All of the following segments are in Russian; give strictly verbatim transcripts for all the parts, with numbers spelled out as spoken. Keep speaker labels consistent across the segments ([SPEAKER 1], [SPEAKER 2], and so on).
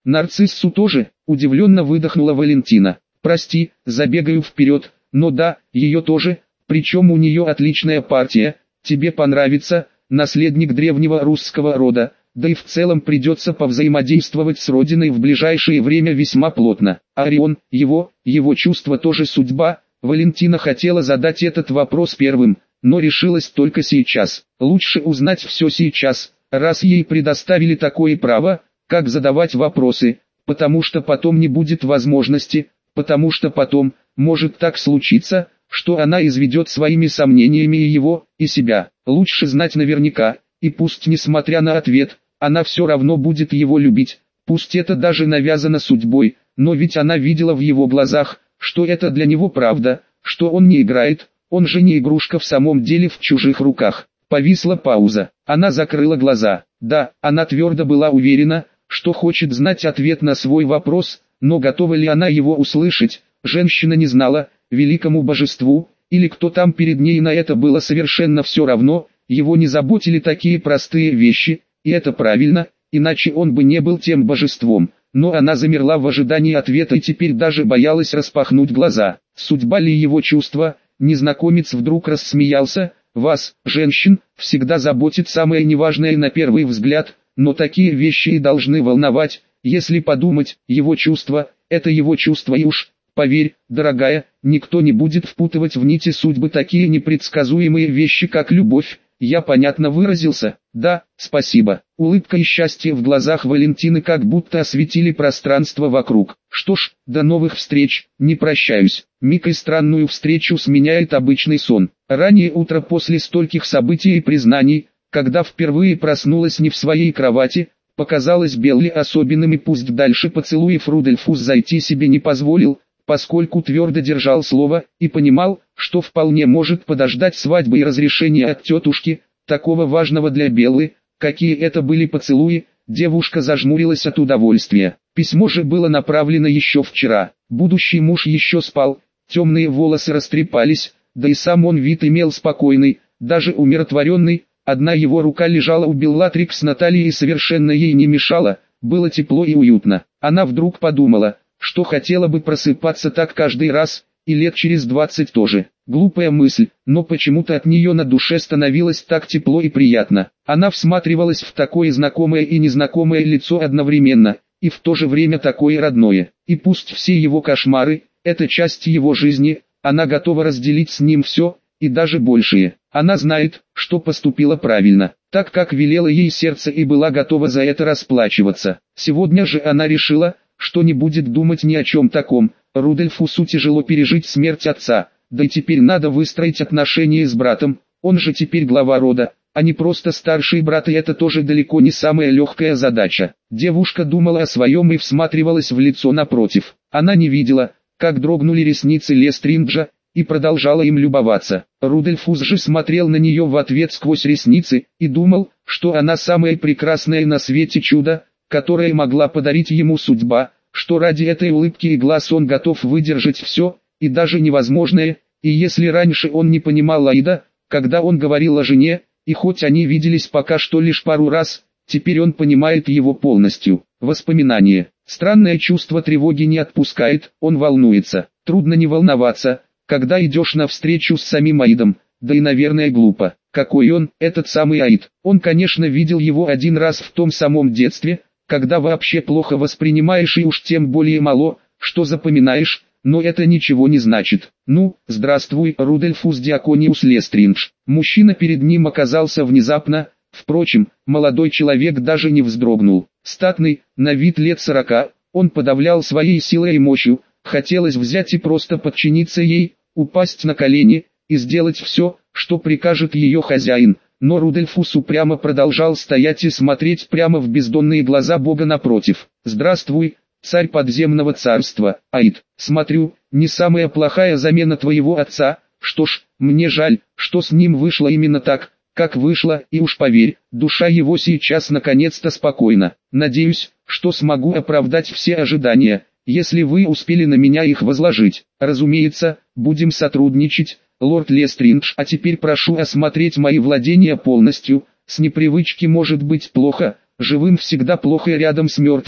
[SPEAKER 1] Нарциссу тоже, удивленно выдохнула Валентина. Прости, забегаю вперед, но да, ее тоже, причем у нее отличная партия, тебе понравится, наследник древнего русского рода, да и в целом придется повзаимодействовать с родиной в ближайшее время весьма плотно. Орион, его, его чувство тоже судьба. Валентина хотела задать этот вопрос первым, но решилась только сейчас. Лучше узнать все сейчас, раз ей предоставили такое право, как задавать вопросы, потому что потом не будет возможности, потому что потом, может так случиться, что она изведет своими сомнениями и его, и себя. Лучше знать наверняка, и пусть несмотря на ответ, она все равно будет его любить, пусть это даже навязано судьбой, но ведь она видела в его глазах, что это для него правда, что он не играет, он же не игрушка в самом деле в чужих руках. Повисла пауза, она закрыла глаза. Да, она твердо была уверена, что хочет знать ответ на свой вопрос, но готова ли она его услышать, женщина не знала, великому божеству, или кто там перед ней, на это было совершенно все равно, его не заботили такие простые вещи, и это правильно, иначе он бы не был тем божеством, но она замерла в ожидании ответа и теперь даже боялась распахнуть глаза. Судьба ли его чувства? Незнакомец вдруг рассмеялся. Вас, женщин, всегда заботит самое неважное на первый взгляд, но такие вещи и должны волновать, если подумать, его чувства, это его чувства и уж, поверь, дорогая, никто не будет впутывать в нити судьбы такие непредсказуемые вещи, как любовь. Я понятно выразился? Да, спасибо. Улыбка и счастье в глазах Валентины как будто осветили пространство вокруг. Что ж, до новых встреч, не прощаюсь. Миг и странную встречу сменяет обычный сон. Раннее утро после стольких событий и признаний, когда впервые проснулась не в своей кровати, показалось Белли особенным, и пусть дальше поцелуев Рудольфус зайти себе не позволил, поскольку твердо держал слово и понимал, что вполне может подождать свадьбы и разрешения от тетушки, такого важного для Беллы, какие это были поцелуи. Девушка зажмурилась от удовольствия. Письмо же было направлено еще вчера. Будущий муж еще спал, темные волосы растрепались, да и сам он вид имел спокойный, даже умиротворенный. Одна его рука лежала у Беллатрикс на талии и совершенно ей не мешала, было тепло и уютно. Она вдруг подумала, что хотела бы просыпаться так каждый раз, и лет через двадцать тоже. Глупая мысль, но почему-то от нее на душе становилось так тепло и приятно. Она всматривалась в такое знакомое и незнакомое лицо одновременно, и в то же время такое родное. И пусть все его кошмары – это часть его жизни, она готова разделить с ним все, и даже большее. Она знает, что поступила правильно, так как велело ей сердце, и была готова за это расплачиваться. Сегодня же она решила, что не будет думать ни о чем таком. Рудольфусу тяжело пережить смерть отца, да и теперь надо выстроить отношения с братом, он же теперь глава рода, а не просто старший брат, и это тоже далеко не самая легкая задача. Девушка думала о своем и всматривалась в лицо напротив. Она не видела, как дрогнули ресницы Лестринджа, и продолжала им любоваться. Рудольфус же смотрел на нее в ответ сквозь ресницы, и думал, что она самое прекрасное на свете чудо, которое могла подарить ему судьба, что ради этой улыбки и глаз он готов выдержать все, и даже невозможное. И если раньше он не понимал Аида, когда он говорил о жене, и хоть они виделись пока что лишь пару раз, теперь он понимает его полностью. Воспоминание. Странное чувство тревоги не отпускает, он волнуется. Трудно не волноваться, когда идешь навстречу с самим Аидом, да и наверное глупо. Какой он, этот самый Аид? Он, конечно, видел его один раз в том самом детстве, когда вообще плохо воспринимаешь и уж тем более мало, что запоминаешь, но это ничего не значит. Ну, здравствуй, Рудольфус Диакониус Лестриндж. Мужчина перед ним оказался внезапно, впрочем, молодой человек даже не вздрогнул. Статный, на вид лет сорока, он подавлял своей силой и мощью, хотелось взять и просто подчиниться ей, упасть на колени и сделать все, что прикажет ее хозяин. Но Рудольфус упрямо продолжал стоять и смотреть прямо в бездонные глаза Бога напротив. «Здравствуй, царь подземного царства, Аид. Смотрю, не самая плохая замена твоего отца. Что ж, мне жаль, что с ним вышло именно так, как вышло, и уж поверь, душа его сейчас наконец-то спокойна. Надеюсь, что смогу оправдать все ожидания, если вы успели на меня их возложить. Разумеется, будем сотрудничать, лорд Лестриндж. А теперь прошу осмотреть мои владения полностью. С непривычки может быть плохо, живым всегда плохо и рядом с мертвыми,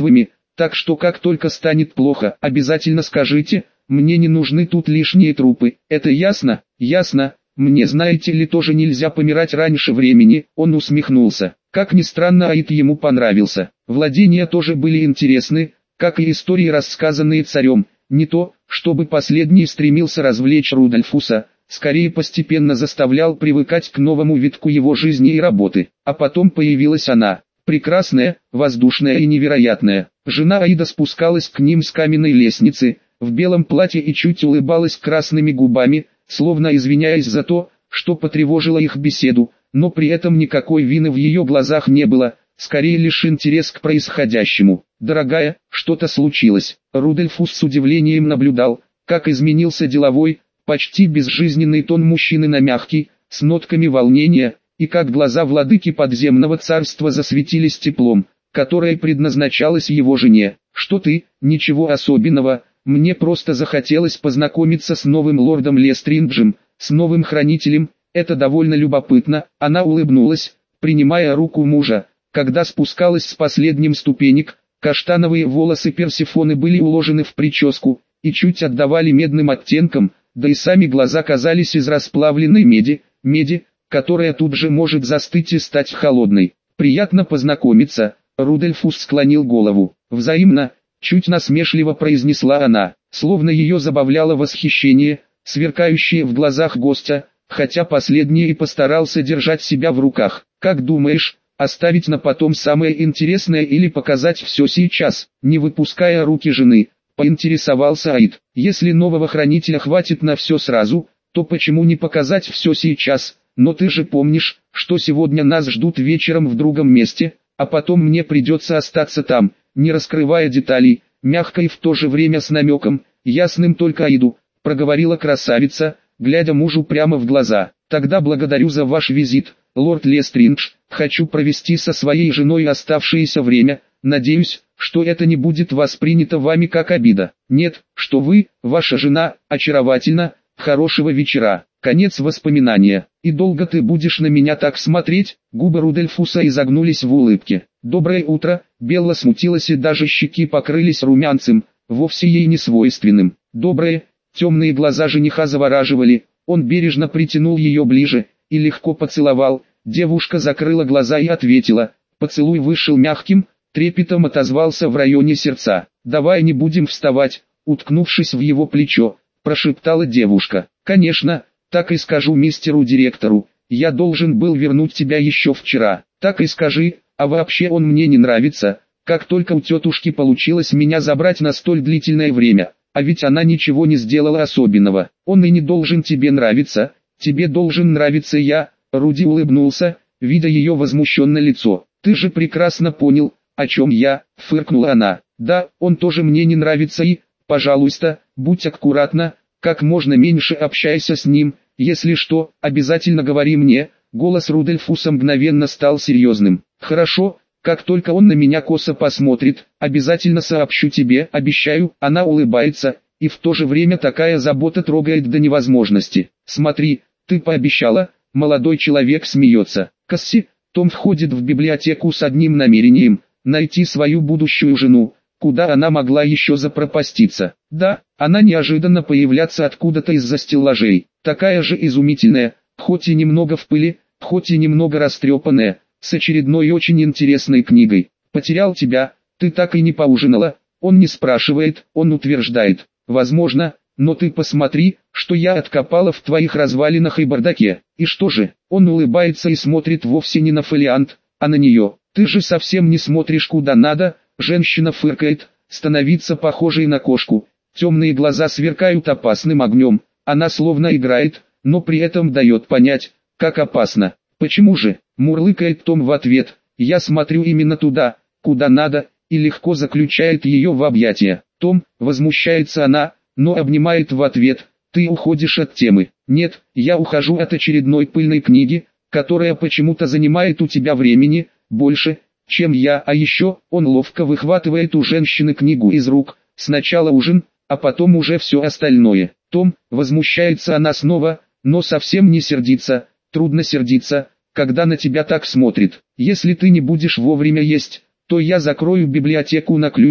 [SPEAKER 1] Так что как только станет плохо, обязательно скажите, мне не нужны тут лишние трупы, это ясно? Ясно. Мне, знаете ли, тоже нельзя помирать раньше времени, он усмехнулся. Как ни странно, Аид ему понравился. Владения тоже были интересны, как и истории, рассказанные царем. Не то, чтобы последний стремился развлечь Рудольфуса, скорее постепенно заставлял привыкать к новому витку его жизни и работы. А потом появилась она, прекрасная, воздушная и невероятная. Жена Аида спускалась к ним с каменной лестницы, в белом платье и чуть улыбалась красными губами, словно извиняясь за то, что потревожила их беседу, но при этом никакой вины в ее глазах не было, скорее лишь интерес к происходящему. «Дорогая, что-то случилось». Рудольфус с удивлением наблюдал, как изменился деловой, почти безжизненный тон мужчины на мягкий, с нотками волнения, и как глаза владыки подземного царства засветились теплом, которое предназначалось его жене. «Что ты? Ничего особенного. Мне просто захотелось познакомиться с новым лордом Лестринджем, с новым хранителем, это довольно любопытно». Она улыбнулась, принимая руку мужа. Когда спускалась с последним ступенек, каштановые волосы Персефоны были уложены в прическу, и чуть отдавали медным оттенком, да и сами глаза казались из расплавленной меди, меди, которая тут же может застыть и стать холодной. «Приятно познакомиться», Рудольфус склонил голову. «Взаимно», чуть насмешливо произнесла она, словно ее забавляло восхищение, сверкающее в глазах гостя, хотя последний и постарался держать себя в руках. «Как думаешь, оставить на потом самое интересное или показать все сейчас?» Не выпуская руки жены, поинтересовался Аид. «Если нового хранителя хватит на все сразу, то почему не показать все сейчас? Но ты же помнишь, что сегодня нас ждут вечером в другом месте, а потом мне придется остаться там». Не раскрывая деталей, мягко и в то же время с намеком, ясным только Аиду, проговорила красавица, глядя мужу прямо в глаза. «Тогда благодарю за ваш визит, лорд Лестриндж, хочу провести со своей женой оставшееся время, надеюсь, что это не будет воспринято вами как обида. Нет, что вы, ваша жена, очаровательна, хорошего вечера». Конец воспоминания. «И долго ты будешь на меня так смотреть?» Губы Рудольфуса изогнулись в улыбке. «Доброе утро». Белла смутилась и даже щеки покрылись румянцем, вовсе ей не свойственным. «Доброе». Темные глаза жениха завораживали, он бережно притянул ее ближе и легко поцеловал. Девушка закрыла глаза и ответила. Поцелуй вышел мягким, трепетом отозвался в районе сердца. «Давай не будем вставать», уткнувшись в его плечо, прошептала девушка. «Конечно, так и скажу мистеру директору, я должен был вернуть тебя еще вчера». «Так и скажи, а вообще он мне не нравится, как только у тетушки получилось меня забрать на столь длительное время, а ведь она ничего не сделала особенного. Он и не должен тебе нравиться, тебе должен нравиться я». Руди улыбнулся, видя ее возмущенное лицо. «Ты же прекрасно понял, о чем я», фыркнула она. «Да, он тоже мне не нравится и, пожалуйста, будь аккуратна, как можно меньше общайся с ним, если что, обязательно говори мне». Голос Рудольфуса мгновенно стал серьезным. «Хорошо, как только он на меня косо посмотрит, обязательно сообщу тебе, обещаю». Она улыбается, и в то же время такая забота трогает до невозможности. «Смотри, ты пообещала». Молодой человек смеется. Касси, Том входит в библиотеку с одним намерением – найти свою будущую жену, куда она могла еще запропаститься. Да, она неожиданно появляться откуда-то из-за стеллажей, такая же изумительная, хоть и немного в пыли, хоть и немного растрепанная, с очередной очень интересной книгой. «Потерял тебя, ты так и не поужинала». Он не спрашивает, он утверждает. «Возможно, но ты посмотри, что я откопала в твоих развалинах и бардаке». «И что же?» Он улыбается и смотрит вовсе не на фолиант, а на нее. «Ты же совсем не смотришь куда надо». Женщина фыркает, становится похожей на кошку. Темные глаза сверкают опасным огнем. Она словно играет, но при этом дает понять, как опасно. «Почему же?» Мурлыкает Том в ответ. «Я смотрю именно туда, куда надо», и легко заключает ее в объятия. «Том», возмущается она, но обнимает в ответ. «Ты уходишь от темы». «Нет, я ухожу от очередной пыльной книги, которая почему-то занимает у тебя времени больше, чем я». А еще, он ловко выхватывает у женщины книгу из рук. Сначала ужин, а потом уже все остальное. «Том», возмущается она снова, но совсем не сердится. Трудно сердиться, когда на тебя так смотрит. «Если ты не будешь вовремя есть, то я закрою библиотеку на ключ».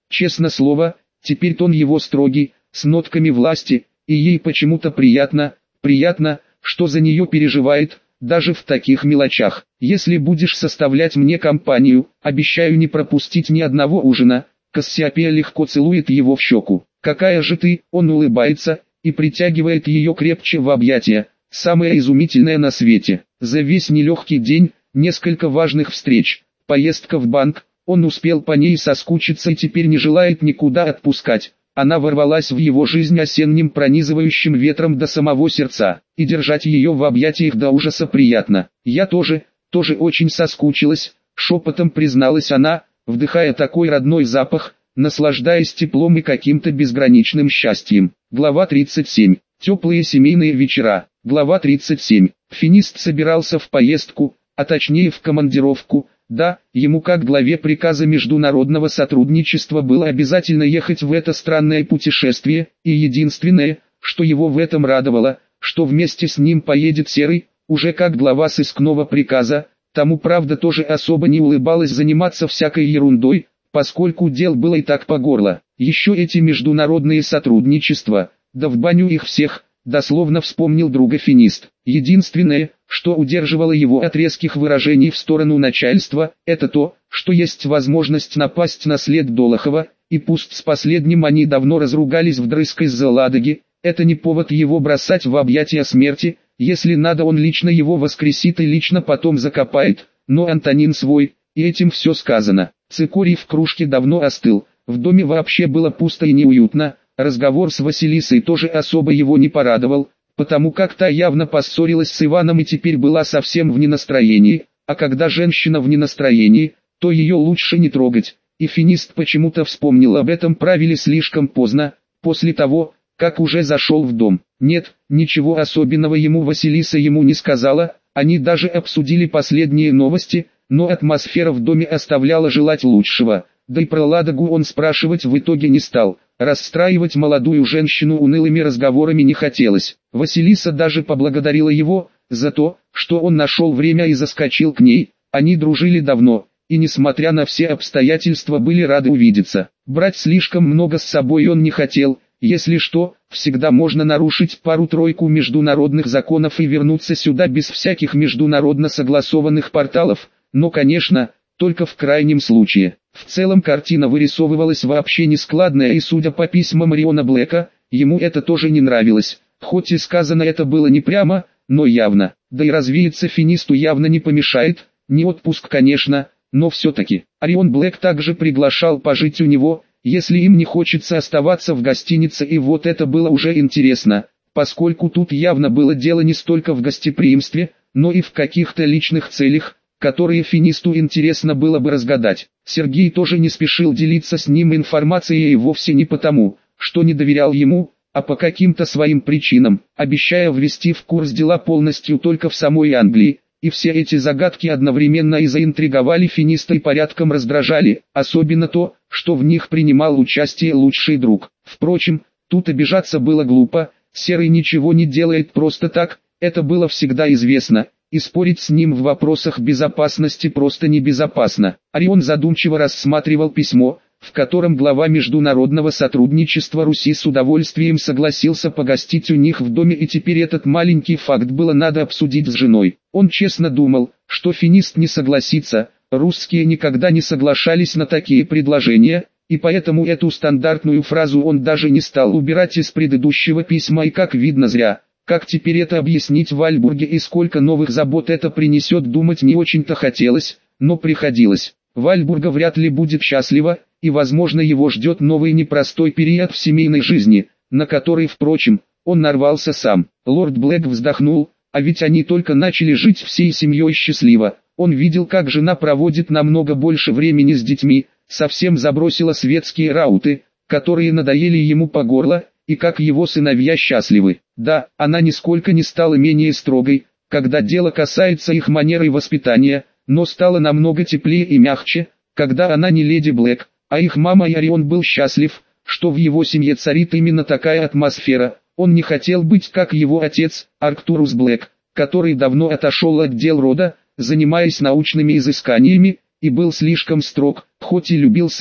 [SPEAKER 1] Честно слово, теперь тон его строгий, с нотками власти, и ей почему-то приятно, приятно, что за нее переживает, даже в таких мелочах. Если будешь составлять мне компанию, обещаю не пропустить ни одного ужина. Кассиопея легко целует его в щеку. Какая же ты, он улыбается, и притягивает ее крепче в объятия. Самое изумительное на свете. За весь нелегкий день, несколько важных встреч, поездка в банк, он успел по ней соскучиться и теперь не желает никуда отпускать. Она ворвалась в его жизнь осенним пронизывающим ветром до самого сердца, и держать ее в объятиях до ужаса приятно. Я тоже, тоже очень соскучилась, шепотом призналась она, вдыхая такой родной запах, наслаждаясь теплом и каким-то безграничным счастьем. Глава тридцать семь. Теплые семейные вечера. Глава тридцать семь. Финист собирался в поездку, а точнее в командировку. Да, ему как главе приказа международного сотрудничества было обязательно ехать в это странное путешествие, и единственное, что его в этом радовало, что вместе с ним поедет Серый, уже как глава сыскного приказа. Тому правда тоже особо не улыбалось заниматься всякой ерундой, поскольку дел было и так по горло. Еще эти международные сотрудничества, да в баню их всех, дословно вспомнил друга Финист. Единственное, что удерживало его от резких выражений в сторону начальства, это то, что есть возможность напасть на след Долохова, и пусть с последним они давно разругались вдрызг из-за Ладоги, это не повод его бросать в объятия смерти. Если надо, он лично его воскресит и лично потом закопает, но Антонин свой, и этим все сказано. Цикорий в кружке давно остыл, в доме вообще было пусто и неуютно, разговор с Василисой тоже особо его не порадовал, потому как та явно поссорилась с Иваном и теперь была совсем в ненастроении, а когда женщина в ненастроении, то ее лучше не трогать, и Финист почему-то вспомнил об этом правиле слишком поздно, после того, как уже зашел в дом. Нет, ничего особенного ему Василиса ему не сказала, они даже обсудили последние новости, но атмосфера в доме оставляла желать лучшего, да и про Ладогу он спрашивать в итоге не стал, расстраивать молодую женщину унылыми разговорами не хотелось. Василиса даже поблагодарила его за то, что он нашел время и заскочил к ней, они дружили давно, и несмотря на все обстоятельства были рады увидеться. Брать слишком много с собой он не хотел. Если что, всегда можно нарушить пару-тройку международных законов и вернуться сюда без всяких международно согласованных порталов, но, конечно, только в крайнем случае. В целом картина вырисовывалась вообще нескладная, и судя по письмам Риона Блэка, ему это тоже не нравилось, хоть и сказано это было не прямо, но явно. Да и развеяться Финисту явно не помешает, не отпуск конечно, но все-таки. Рион Блэк также приглашал пожить у него, если им не хочется оставаться в гостинице, и вот это было уже интересно, поскольку тут явно было дело не столько в гостеприимстве, но и в каких-то личных целях, которые Финисту интересно было бы разгадать. Сергей тоже не спешил делиться с ним информацией и вовсе не потому, что не доверял ему, а по каким-то своим причинам, обещая ввести в курс дела полностью только в самой Англии. И все эти загадки одновременно и заинтриговали Финиста и порядком раздражали, особенно то, что в них принимал участие лучший друг. Впрочем, тут обижаться было глупо, Серый ничего не делает просто так, это было всегда известно, и спорить с ним в вопросах безопасности просто небезопасно. Орион задумчиво рассматривал письмо, в котором глава международного сотрудничества Руси с удовольствием согласился погостить у них в доме, и теперь этот маленький факт было надо обсудить с женой. Он честно думал, что Финист не согласится, русские никогда не соглашались на такие предложения, и поэтому эту стандартную фразу он даже не стал убирать из предыдущего письма, и как видно зря. Как теперь это объяснить Вальбурге и сколько новых забот это принесет, думать не очень-то хотелось, но приходилось. Вальбурга вряд ли будет счастлива, и возможно его ждет новый непростой период в семейной жизни, на который, впрочем, он нарвался сам. Лорд Блэк вздохнул, а ведь они только начали жить всей семьей счастливо. Он видел, как жена проводит намного больше времени с детьми, совсем забросила светские рауты, которые надоели ему по горло, и как его сыновья счастливы. Да, она нисколько не стала менее строгой, когда дело касается их манеры и воспитания, но стала намного теплее и мягче, когда она не леди Блэк, а их мама, и Орион был счастлив, что в его семье царит именно такая атмосфера. Он не хотел быть как его отец, Арктурус Блэк, который давно отошел от дел рода, занимаясь научными изысканиями, и был слишком строг, хоть и любил сына.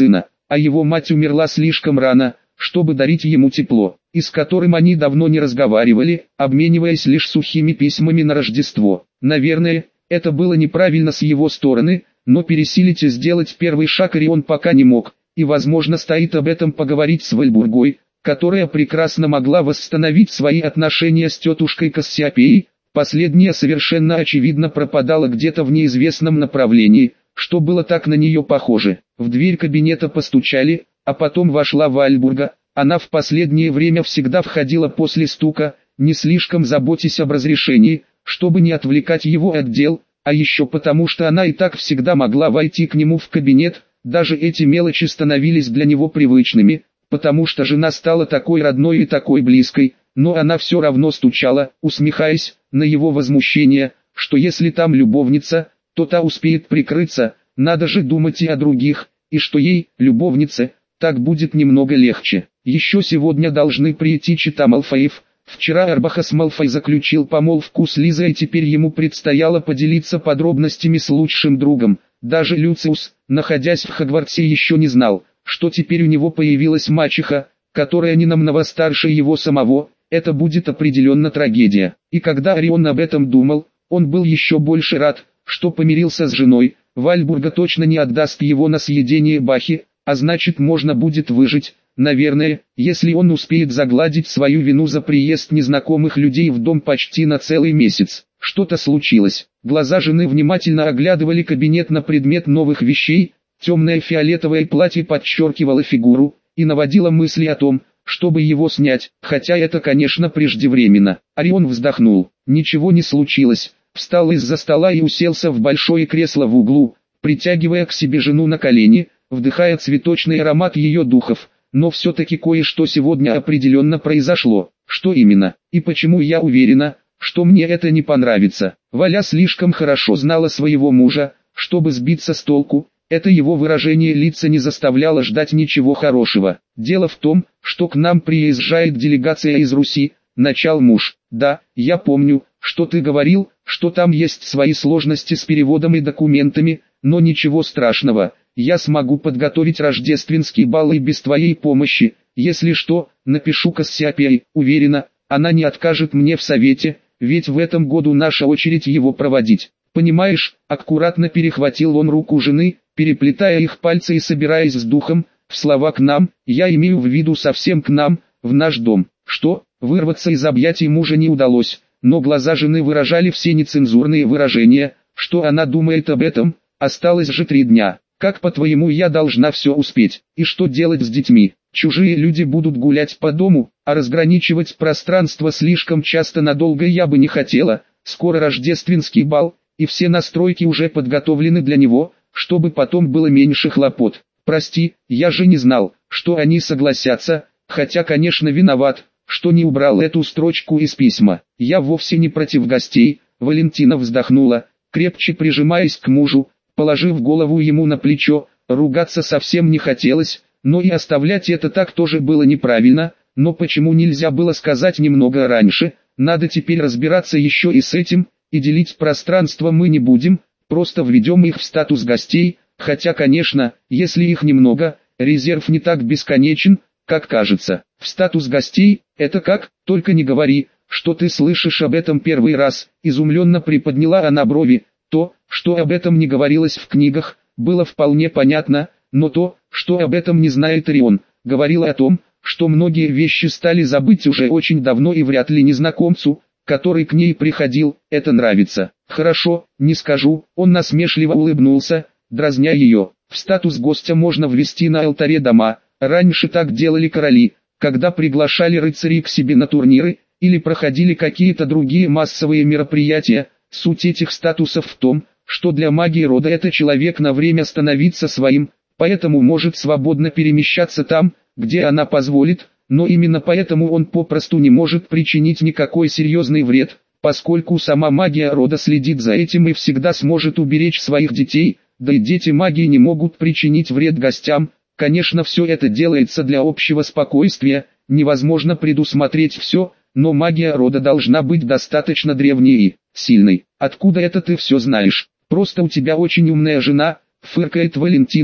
[SPEAKER 1] а его мать умерла слишком рано, чтобы дарить ему тепло, и с которым они давно не разговаривали, обмениваясь лишь сухими письмами на Рождество. Наверное, это было неправильно с его стороны, но пересилить и сделать первый шаг Орион пока не мог, и возможно стоит об этом поговорить с Вальбургой, которая прекрасно могла восстановить свои отношения с тетушкой Кассиопеей. Последняя совершенно очевидно пропадала где-то в неизвестном направлении, что было так на нее похоже. В дверь кабинета постучали, а потом вошла Вальбурга. Она в последнее время всегда входила после стука, не слишком заботясь об разрешении, чтобы не отвлекать его от дел, а еще потому, что она и так всегда могла войти к нему в кабинет. Даже эти мелочи становились для него привычными, потому что жена стала такой родной и такой близкой, но она все равно стучала, усмехаясь на его возмущение, что если там любовница, то та успеет прикрыться, надо же думать и о других, и что ей, любовнице, так будет немного легче. Еще сегодня должны прийти чета Малфоев. Вчера Арбахас Малфой заключил помолвку с Лизой, и теперь ему предстояло поделиться подробностями с лучшим другом. Даже Люциус, находясь в Хогвартсе, еще не знал, что теперь у него появилась мачеха, которая не намного старше его самого. Это будет определенно трагедия. И когда Орион об этом думал, он был еще больше рад, что помирился с женой. Вальбурга точно не отдаст его на съедение Бахи, а значит можно будет выжить, наверное, если он успеет загладить свою вину за приезд незнакомых людей в дом почти на целый месяц. Что-то случилось. Глаза жены внимательно оглядывали кабинет на предмет новых вещей. Темное фиолетовое платье подчеркивало фигуру и наводило мысли о том, чтобы его снять, хотя это, конечно, преждевременно. Орион вздохнул. Ничего не случилось. Встал из-за стола и уселся в большое кресло в углу, притягивая к себе жену на колени, вдыхая цветочный аромат ее духов. Но все-таки кое-что сегодня определенно произошло. Что именно? И почему я уверена, что мне это не понравится? Валя слишком хорошо знала своего мужа, чтобы сбиться с толку. Это его выражение лица не заставляло ждать ничего хорошего. Дело в том, что к нам приезжает делегация из Руси, начал муж. Да, я помню, что ты говорил, что там есть свои сложности с переводом и документами, но ничего страшного. Я смогу подготовить рождественский бал и без твоей помощи. Если что, напишу Кассиопее. Уверена, она не откажет мне в совете, ведь в этом году наша очередь его проводить. Понимаешь, аккуратно перехватил он руку жены, переплетая их пальцы и собираясь с духом. В слова «к нам» я имею в виду совсем к нам, в наш дом. Что? Вырваться из объятий мужа не удалось, но глаза жены выражали все нецензурные выражения. Что она думает об этом? Осталось же три дня. Как по-твоему я должна все успеть? И что делать с детьми? Чужие люди будут гулять по дому, а разграничивать пространство слишком часто надолго я бы не хотела. Скоро рождественский бал, и все настройки уже подготовлены для него, чтобы потом было меньше хлопот. Прости, я же не знал, что они согласятся, хотя, конечно, виноват, что не убрал эту строчку из письма. Я вовсе не против гостей. Валентина вздохнула, крепче прижимаясь к мужу, положив голову ему на плечо. Ругаться совсем не хотелось, но и оставлять это так тоже было неправильно. Но почему нельзя было сказать немного раньше? Надо теперь разбираться еще и с этим, и делить пространство мы не будем, просто введем их в статус гостей, хотя, конечно, если их немного, резерв не так бесконечен, как кажется. В статус гостей, это как? Только не говори, что ты слышишь об этом первый раз. Изумленно приподняла она брови. То, что об этом не говорилось в книгах, было вполне понятно, но то, что об этом не знает Орион, говорило о том, что многие вещи стали забыть уже очень давно и вряд ли незнакомцу, который к ней приходил, это нравится. Хорошо, не скажу, он насмешливо улыбнулся, дразня ее. В статус гостя можно ввести на алтаре дома. Раньше так делали короли, когда приглашали рыцарей к себе на турниры, или проходили какие-то другие массовые мероприятия. Суть этих статусов в том, что для магии рода это человек на время становится своим, поэтому может свободно перемещаться там, где она позволит, но именно поэтому он попросту не может причинить никакой серьезный вред, поскольку сама магия рода следит за этим и всегда сможет уберечь своих детей, да и дети магии не могут причинить вред гостям. Конечно, все это делается для общего спокойствия, невозможно предусмотреть все, но магия рода должна быть достаточно древней и сильной. Откуда это ты все знаешь? Просто у тебя очень умная жена, фыркает Валентина,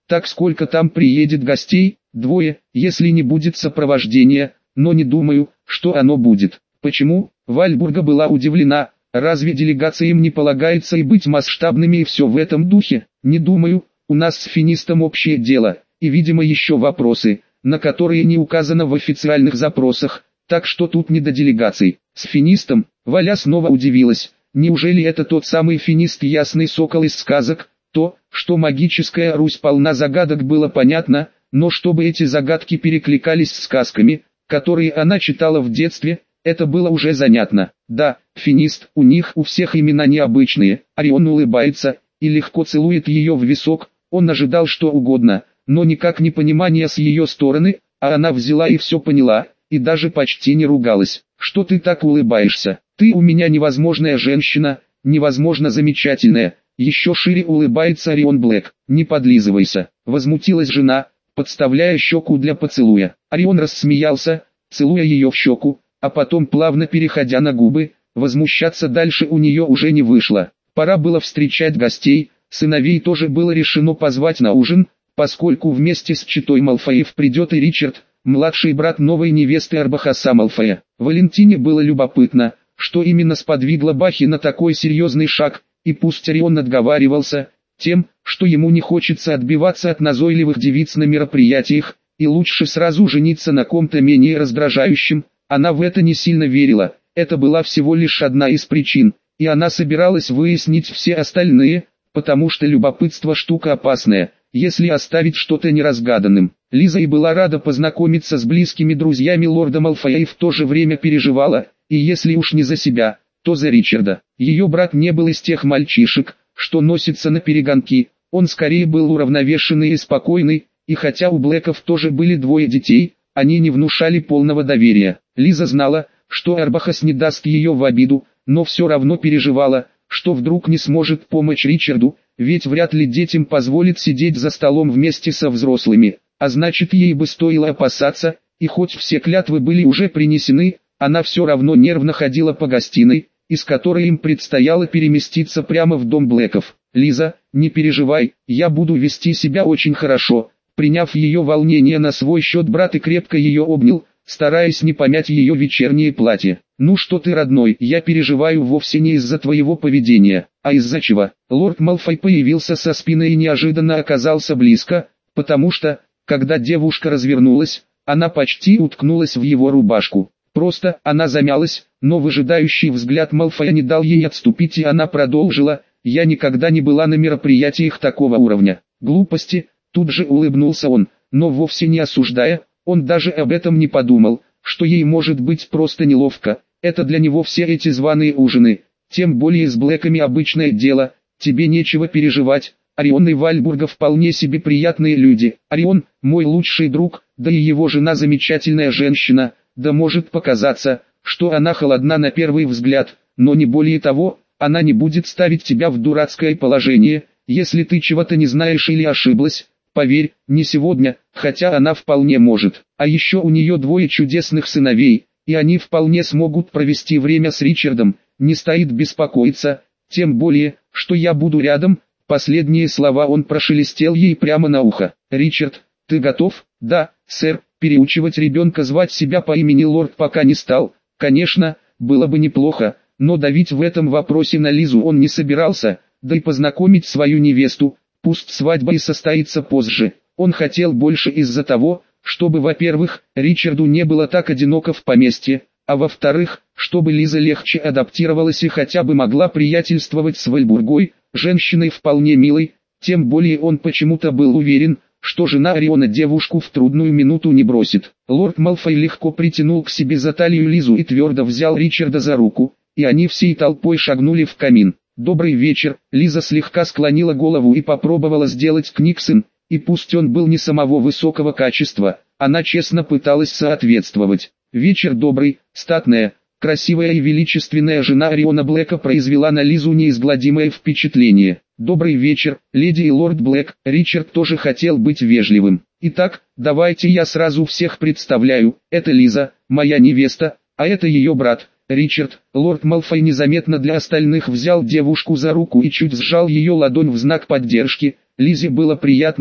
[SPEAKER 1] Так сколько там приедет гостей? Двое, если не будет сопровождения, но не думаю, что оно будет. Почему? Вальбурга была удивлена. Разве делегациям не полагается и быть масштабными и все в этом духе? Не думаю, у нас с Финистом общее дело, и видимо еще вопросы, на которые не указано в официальных запросах, так что тут не до делегаций. С Финистом, Валя снова удивилась, неужели это тот самый Финист Ясный Сокол из сказок? То, что магическая Русь полна загадок, было понятно, но чтобы эти загадки перекликались с сказками, которые она читала в детстве, это было уже занятно. Да, Финист, у них у всех имена необычные. Орион улыбается и легко целует ее в висок. Он ожидал что угодно, но никак не понимания с ее стороны, а она взяла и все поняла, и даже почти не ругалась. Что ты так улыбаешься? Ты у меня невозможная женщина, невозможно замечательная. Еще шире улыбается Орион Блэк. Не подлизывайся, возмутилась жена, подставляя щеку для поцелуя. Орион рассмеялся, целуя ее в щеку, а потом плавно переходя на губы. Возмущаться дальше у нее уже не вышло. Пора было встречать гостей, сыновей тоже было решено позвать на ужин, поскольку вместе с четой Малфоев придет и Ричард, младший брат новой невесты Арбахаса Малфоя. Валентине было любопытно, что именно сподвигло Бахи на такой серьезный шаг, и пусть Орион отговаривался тем, что ему не хочется отбиваться от назойливых девиц на мероприятиях, и лучше сразу жениться на ком-то менее раздражающем, она в это не сильно верила. Это была всего лишь одна из причин, и она собиралась выяснить все остальные, потому что любопытство штука опасная, если оставить что-то неразгаданным. Лиза и была рада познакомиться с близкими друзьями лорда Малфоя и в то же время переживала, и если уж не за себя, то за Ричарда. Ее брат не был из тех мальчишек, что носится на перегонки, он скорее был уравновешенный и спокойный, и хотя у Блэков тоже были двое детей, они не внушали полного доверия. Лиза знала, что Арбахас не даст ее в обиду, но все равно переживала, что вдруг не сможет помочь Ричарду, ведь вряд ли детям позволит сидеть за столом вместе со взрослыми, а значит ей бы стоило опасаться, и хоть все клятвы были уже принесены, она все равно нервно ходила по гостиной, из которой им предстояло переместиться прямо в дом Блэков. «Лиза, не переживай, я буду вести себя очень хорошо». Приняв ее волнение на свой счет, брат и крепко ее обнял, стараясь не помять ее вечернее платье. «Ну что ты, родной, я переживаю вовсе не из-за твоего поведения, а из-за чего?» Лорд Малфой появился со спины и неожиданно оказался близко, потому что, когда девушка развернулась, она почти уткнулась в его рубашку. Просто она замялась, но выжидающий взгляд Малфоя не дал ей отступить, и она продолжила: «Я никогда не была на мероприятиях такого уровня». «Глупости», тут же улыбнулся он, но вовсе не осуждая, он даже об этом не подумал, что ей может быть просто неловко. Это для него все эти званые ужины, тем более с Блэками обычное дело, тебе нечего переживать. Орион и Вальбурга вполне себе приятные люди. Орион, мой лучший друг, да и его жена замечательная женщина, да может показаться, что она холодна на первый взгляд, но не более того, она не будет ставить тебя в дурацкое положение, если ты чего-то не знаешь или ошиблась. Поверь, не сегодня, хотя она вполне может. А еще у нее двое чудесных сыновей, и они вполне смогут провести время с Ричардом, не стоит беспокоиться, тем более, что я буду рядом». Последние слова он прошелестел ей прямо на ухо. «Ричард, ты готов?» «Да, сэр». Переучивать ребенка звать себя по имени лорд пока не стал. Конечно, было бы неплохо, но давить в этом вопросе на Лизу он не собирался, да и познакомить свою невесту, пусть свадьба и состоится позже, он хотел больше из-за того, чтобы, во-первых, Ричарду не было так одиноко в поместье, а во-вторых, чтобы Лиза легче адаптировалась и хотя бы могла приятельствовать с Вальбургой, женщиной вполне милой, тем более он почему-то был уверен, что жена Ориона девушку в трудную минуту не бросит. Лорд Малфой легко притянул к себе за талию Лизу и твердо взял Ричарда за руку, и они всей толпой шагнули в камин. «Добрый вечер». Лиза слегка склонила голову и попробовала сделать книксон, и пусть он был не самого высокого качества, она честно пыталась соответствовать. «Вечер добрый». Статная, красивая и величественная жена Ориона Блэка произвела на Лизу неизгладимое впечатление. «Добрый вечер, леди и лорд Блэк». Ричард тоже хотел быть вежливым. «Итак, давайте я сразу всех представляю. Это Лиза, моя невеста, а это ее брат, Ричард». Лорд Малфой незаметно для остальных взял девушку за руку и чуть сжал ее ладонь в знак поддержки. Лизе было приятно,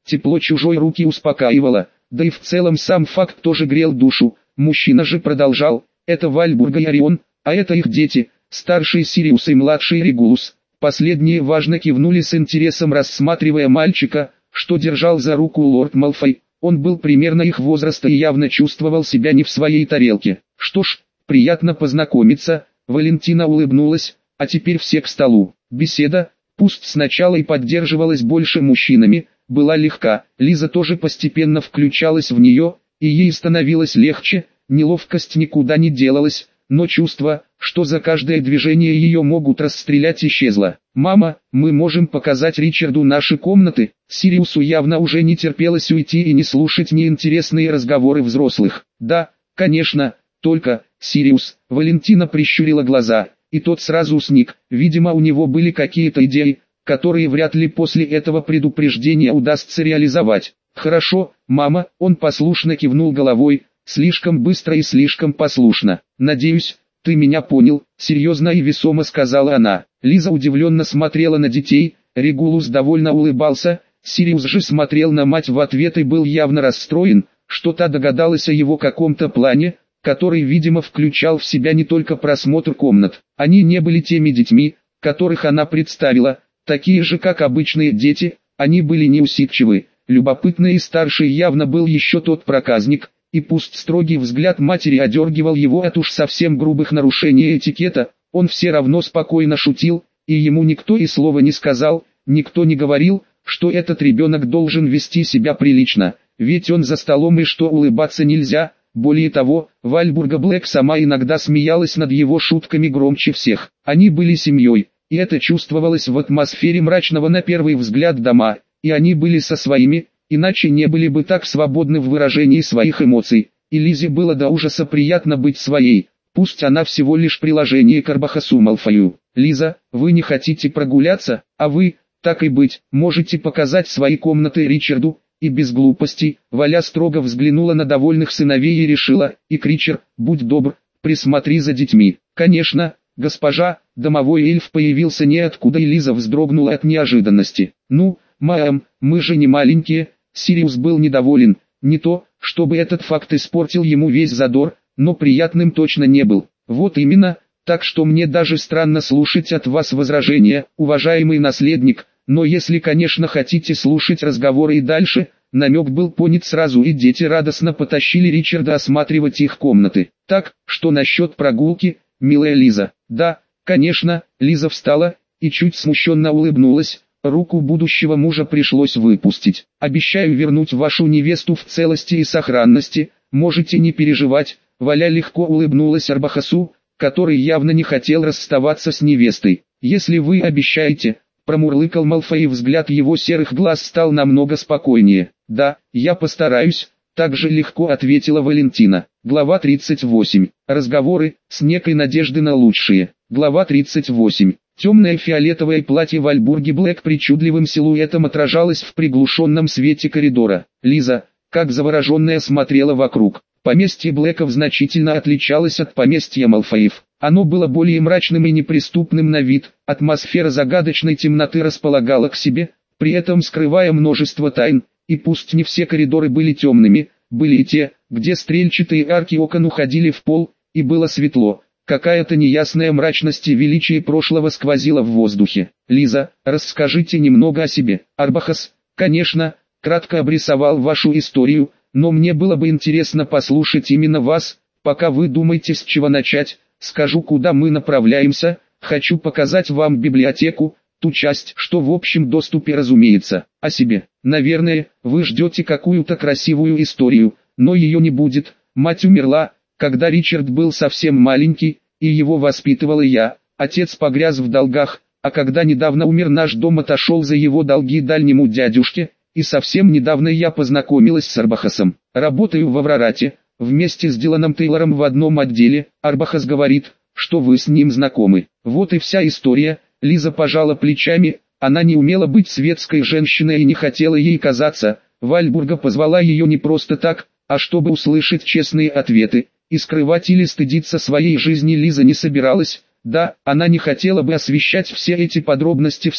[SPEAKER 1] Тепло чужой руки успокаивало, да и в целом сам факт тоже грел душу. Мужчина же продолжал: это Вальбурга и Орион, а это их дети, старший Сириус и младший Регулус. Последние важно кивнули с интересом, рассматривая мальчика, что держал за руку лорд Малфой. Он был примерно их возраста и явно чувствовал себя не в своей тарелке. Что ж, приятно познакомиться. Валентина улыбнулась. А теперь все к столу. Беседа, пусть сначала и поддерживалась больше мужчинами, была легка. Лиза тоже постепенно включалась в нее, и ей становилось легче. Неловкость никуда не делалась, но чувство, что за каждое движение ее могут расстрелять, исчезло. «Мама, мы можем показать Ричарду наши комнаты?» Сириусу явно уже не терпелось уйти и не слушать неинтересные разговоры взрослых. «Да, конечно, только, Сириус», Валентина прищурила глаза, и тот сразу сник. Видимо, у него были какие-то идеи, которые вряд ли после этого предупреждения удастся реализовать. «Хорошо, мама», он послушно кивнул головой, слишком быстро и слишком послушно. «Надеюсь, ты меня понял», серьезно и весомо сказала она. Лиза удивленно смотрела на детей, Регулус довольно улыбался, Сириус же смотрел на мать в ответ и был явно расстроен, что та догадалась о его каком-то плане, который, видимо, включал в себя не только просмотр комнат. Они не были теми детьми, которых она представила, такие же как обычные дети, они были неусидчивы, любопытные, и старший явно был еще тот проказник, и пусть строгий взгляд матери одергивал его от уж совсем грубых нарушений этикета, он все равно спокойно шутил, и ему никто и слова не сказал, никто не говорил, что этот ребенок должен вести себя прилично, ведь он за столом и что улыбаться нельзя. Более того, Вальбурга Блэк сама иногда смеялась над его шутками громче всех. Они были семьей, и это чувствовалось в атмосфере мрачного на первый взгляд дома, и они были со своими, иначе не были бы так свободны в выражении своих эмоций. И Лизе было до ужаса приятно быть своей, пусть она всего лишь приложение к Арбахасу Малфою. «Лиза, вы не хотите прогуляться, а вы, так и быть, можете показать свои комнаты Ричарду?» И без глупостей, Валя строго взглянула на довольных сыновей и решила: «И Кричер, будь добр, присмотри за детьми». «Конечно, госпожа». Домовой эльф появился ниоткуда, и Лиза вздрогнула от неожиданности. «Ну, мам, мы же не маленькие». Сириус был недоволен, не то, чтобы этот факт испортил ему весь задор, но приятным точно не был. «Вот именно, так что мне даже странно слушать от вас возражения, уважаемый наследник. Но если, конечно, хотите слушать разговоры и дальше», намек был понят сразу, и дети радостно потащили Ричарда осматривать их комнаты. «Так, что насчет прогулки, милая Лиза?» «Да, конечно». Лиза встала и чуть смущенно улыбнулась, руку будущего мужа пришлось выпустить. «Обещаю вернуть вашу невесту в целости и сохранности, можете не переживать». Валя легко улыбнулась Арбахасу, который явно не хотел расставаться с невестой. «Если вы обещаете», промурлыкал Малфой, и взгляд его серых глаз стал намного спокойнее. «Да, я постараюсь», также легко ответила Валентина. Глава тридцать восемь. Разговоры, с некой надежды на лучшее. Глава тридцать восемь. Темное фиолетовое платье Вальбурги Блэк причудливым силуэтом отражалось в приглушенном свете коридора. Лиза, как завороженная, смотрела вокруг. Поместье Блэков значительно отличалось от поместья Малфоев. Оно было более мрачным и неприступным на вид, атмосфера загадочной темноты располагала к себе, при этом скрывая множество тайн, и пусть не все коридоры были темными, были и те, где стрельчатые арки окон уходили в пол, и было светло, какая-то неясная мрачность и величие прошлого сквозила в воздухе. «Лиза, расскажите немного о себе». Арбахас, конечно, кратко обрисовал вашу историю, но мне было бы интересно послушать именно вас, пока вы думаете, с чего начать. Скажу, куда мы направляемся, хочу показать вам библиотеку, ту часть, что в общем доступе, разумеется. О себе. Наверное, вы ждете какую-то красивую историю, но ее не будет. Мать умерла, когда Ричард был совсем маленький, и его воспитывала я. Отец погряз в долгах, а когда недавно умер наш дом, отошел за его долги дальнему дядюшке, и совсем недавно я познакомилась с Арбахасом. Работаю в Аврорате. Вместе с Диланом Тейлором в одном отделе. Арбахас говорит, что вы с ним знакомы. Вот и вся история. Лиза пожала плечами, она не умела быть светской женщиной и не хотела ей казаться. Вальбурга позвала ее не просто так, а чтобы услышать честные ответы, и скрывать или стыдиться своей жизни Лиза не собиралась. Да, она не хотела бы освещать все эти подробности в СМИ,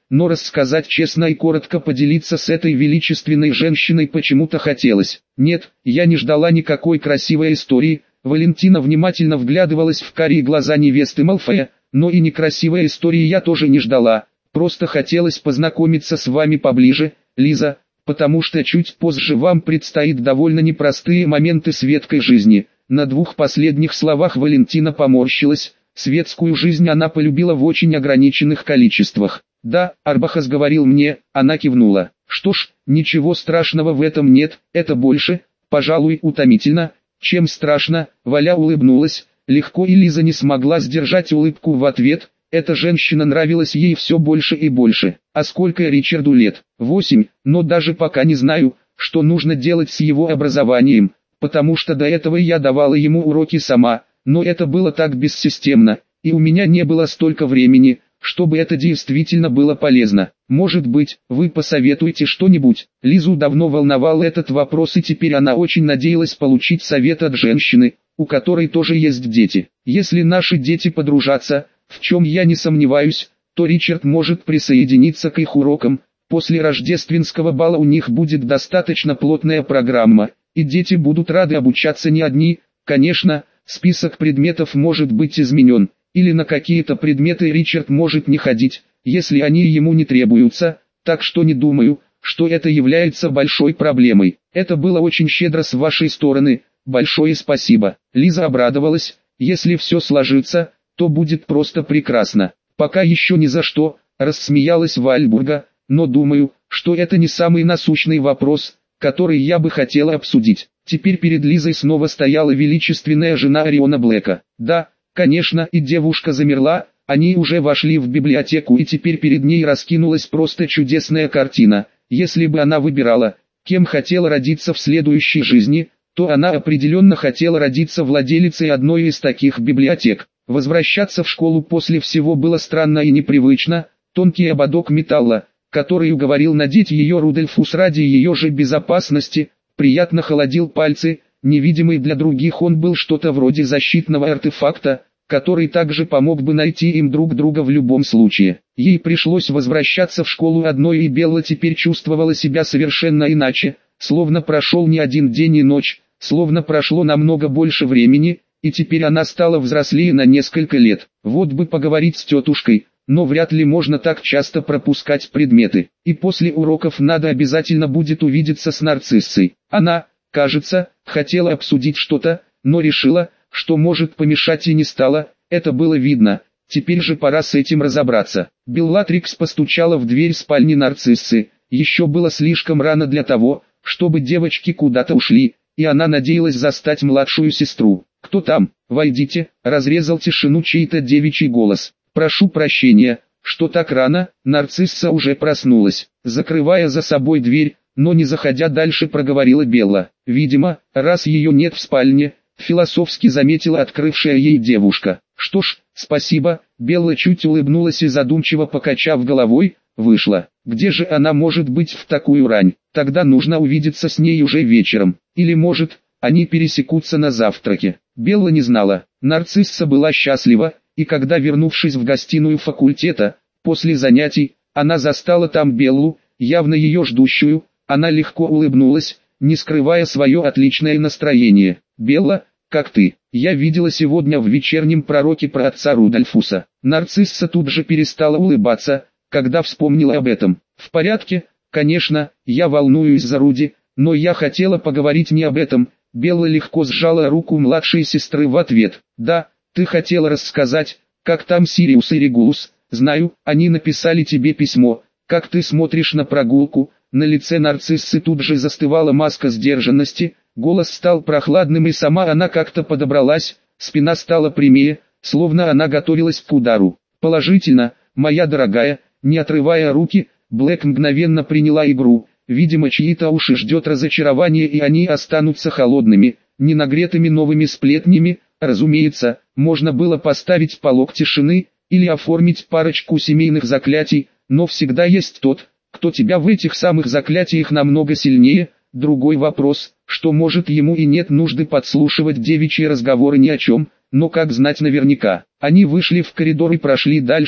[SPEAKER 1] но рассказать честно и коротко поделиться с этой величественной женщиной почему-то хотелось. Нет, я не ждала никакой красивой истории. Валентина внимательно вглядывалась в карие глаза невесты Малфоя, но и некрасивой истории я тоже не ждала. Просто хотелось познакомиться с вами поближе, Лиза, потому что чуть позже вам предстоит довольно непростые моменты светской жизни. На двух последних словах Валентина поморщилась. Светскую жизнь она полюбила в очень ограниченных количествах. Да, Арбахас говорил мне, она кивнула. Что ж, ничего страшного в этом нет, это больше, пожалуй, утомительно, чем страшно. Валя улыбнулась, легко, и Лиза не смогла сдержать улыбку в ответ. Эта женщина нравилась ей все больше и больше. А сколько Ричарду лет? Восемь, но даже пока не знаю, что нужно делать с его образованием, потому что до этого я давала ему уроки сама, но это было так бессистемно, и у меня не было столько времени, чтобы это действительно было полезно. Может быть, вы посоветуете что-нибудь? Лизу давно волновал этот вопрос, и теперь она очень надеялась получить совет от женщины, у которой тоже есть дети. Если наши дети подружатся, в чем я не сомневаюсь, то Ричард может присоединиться к их урокам. После рождественского бала у них будет достаточно плотная программа, и дети будут рады обучаться не одни. Конечно, список предметов может быть изменен, или на какие-то предметы Ричард может не ходить, если они ему не требуются, так что не думаю, что это является большой проблемой. Это было очень щедро с вашей стороны, большое спасибо. Лиза обрадовалась. Если все сложится, то будет просто прекрасно. Пока еще ни за что, рассмеялась Вальбурга, но думаю, что это не самый насущный вопрос, который я бы хотела обсудить. Теперь перед Лизой снова стояла величественная жена Ориона Блэка. Да, конечно, и девушка замерла. Они уже вошли в библиотеку, и теперь перед ней раскинулась просто чудесная картина. Если бы она выбирала, кем хотела родиться в следующей жизни, то она определенно хотела родиться владелицей одной из таких библиотек. Возвращаться в школу после всего было странно и непривычно. Тонкий ободок металла, который уговорил надеть ее Рудольфус ради ее же безопасности, приятно холодил пальцы. Невидимый для других, он был что-то вроде защитного артефакта, который также помог бы найти им друг друга в любом случае. Ей пришлось возвращаться в школу одной, и Белла теперь чувствовала себя совершенно иначе, словно прошел не один день и ночь, словно прошло намного больше времени, и теперь она стала взрослее на несколько лет. Вот бы поговорить с тетушкой, но вряд ли можно так часто пропускать предметы. И после уроков надо обязательно будет увидеться с нарциссой. Она, кажется, хотела обсудить что-то, но решила, что может помешать, и не стала. Это было видно. Теперь же пора с этим разобраться. Беллатрикс постучала в дверь спальни нарциссы. Еще было слишком рано для того, чтобы девочки куда-то ушли, и она надеялась застать младшую сестру. «Кто там? Войдите!» — разрезал тишину чей-то девичий голос. «Прошу прощения, что так рано?» Нарцисса уже проснулась. Закрывая за собой дверь, но не заходя дальше, проговорила Белла. «Видимо, раз ее нет в спальне», — философски заметила открывшая ей девушка. «Что ж, спасибо». Белла чуть улыбнулась и, задумчиво покачав головой, вышла. Где же она может быть в такую рань? Тогда нужно увидеться с ней уже вечером. Или может, они пересекутся на завтраке. Белла не знала. Нарцисса была счастлива, и когда, вернувшись в гостиную факультета, после занятий, она застала там Беллу, явно ее ждущую. Она легко улыбнулась, не скрывая свое отличное настроение. «Белла, как ты? Я видела сегодня в вечернем пророке про отца Рудольфуса». Нарцисса тут же перестала улыбаться, когда вспомнила об этом. «В порядке, конечно, я волнуюсь за Руди, но я хотела поговорить не об этом». Белла легко сжала руку младшей сестры в ответ. «Да, ты хотела рассказать, как там Сириус и Регулус. Знаю, они написали тебе письмо. Как ты смотришь на прогулку?» На лице нарциссы тут же застывала маска сдержанности, голос стал прохладным, и сама она как-то подобралась, спина стала прямее, словно она готовилась к удару. «Положительно, моя дорогая», не отрывая руки, Блэк мгновенно приняла игру. Видимо, чьи-то уши ждет разочарование, и они останутся холодными, не нагретыми новыми сплетнями. Разумеется, можно было поставить полог тишины, или оформить парочку семейных заклятий, но всегда есть тот, кто тебя в этих самых заклятиях намного сильнее. Другой вопрос, что может ему и нет нужды подслушивать девичьи разговоры ни о чем, но как знать наверняка. Они вышли в коридор и прошли дальше.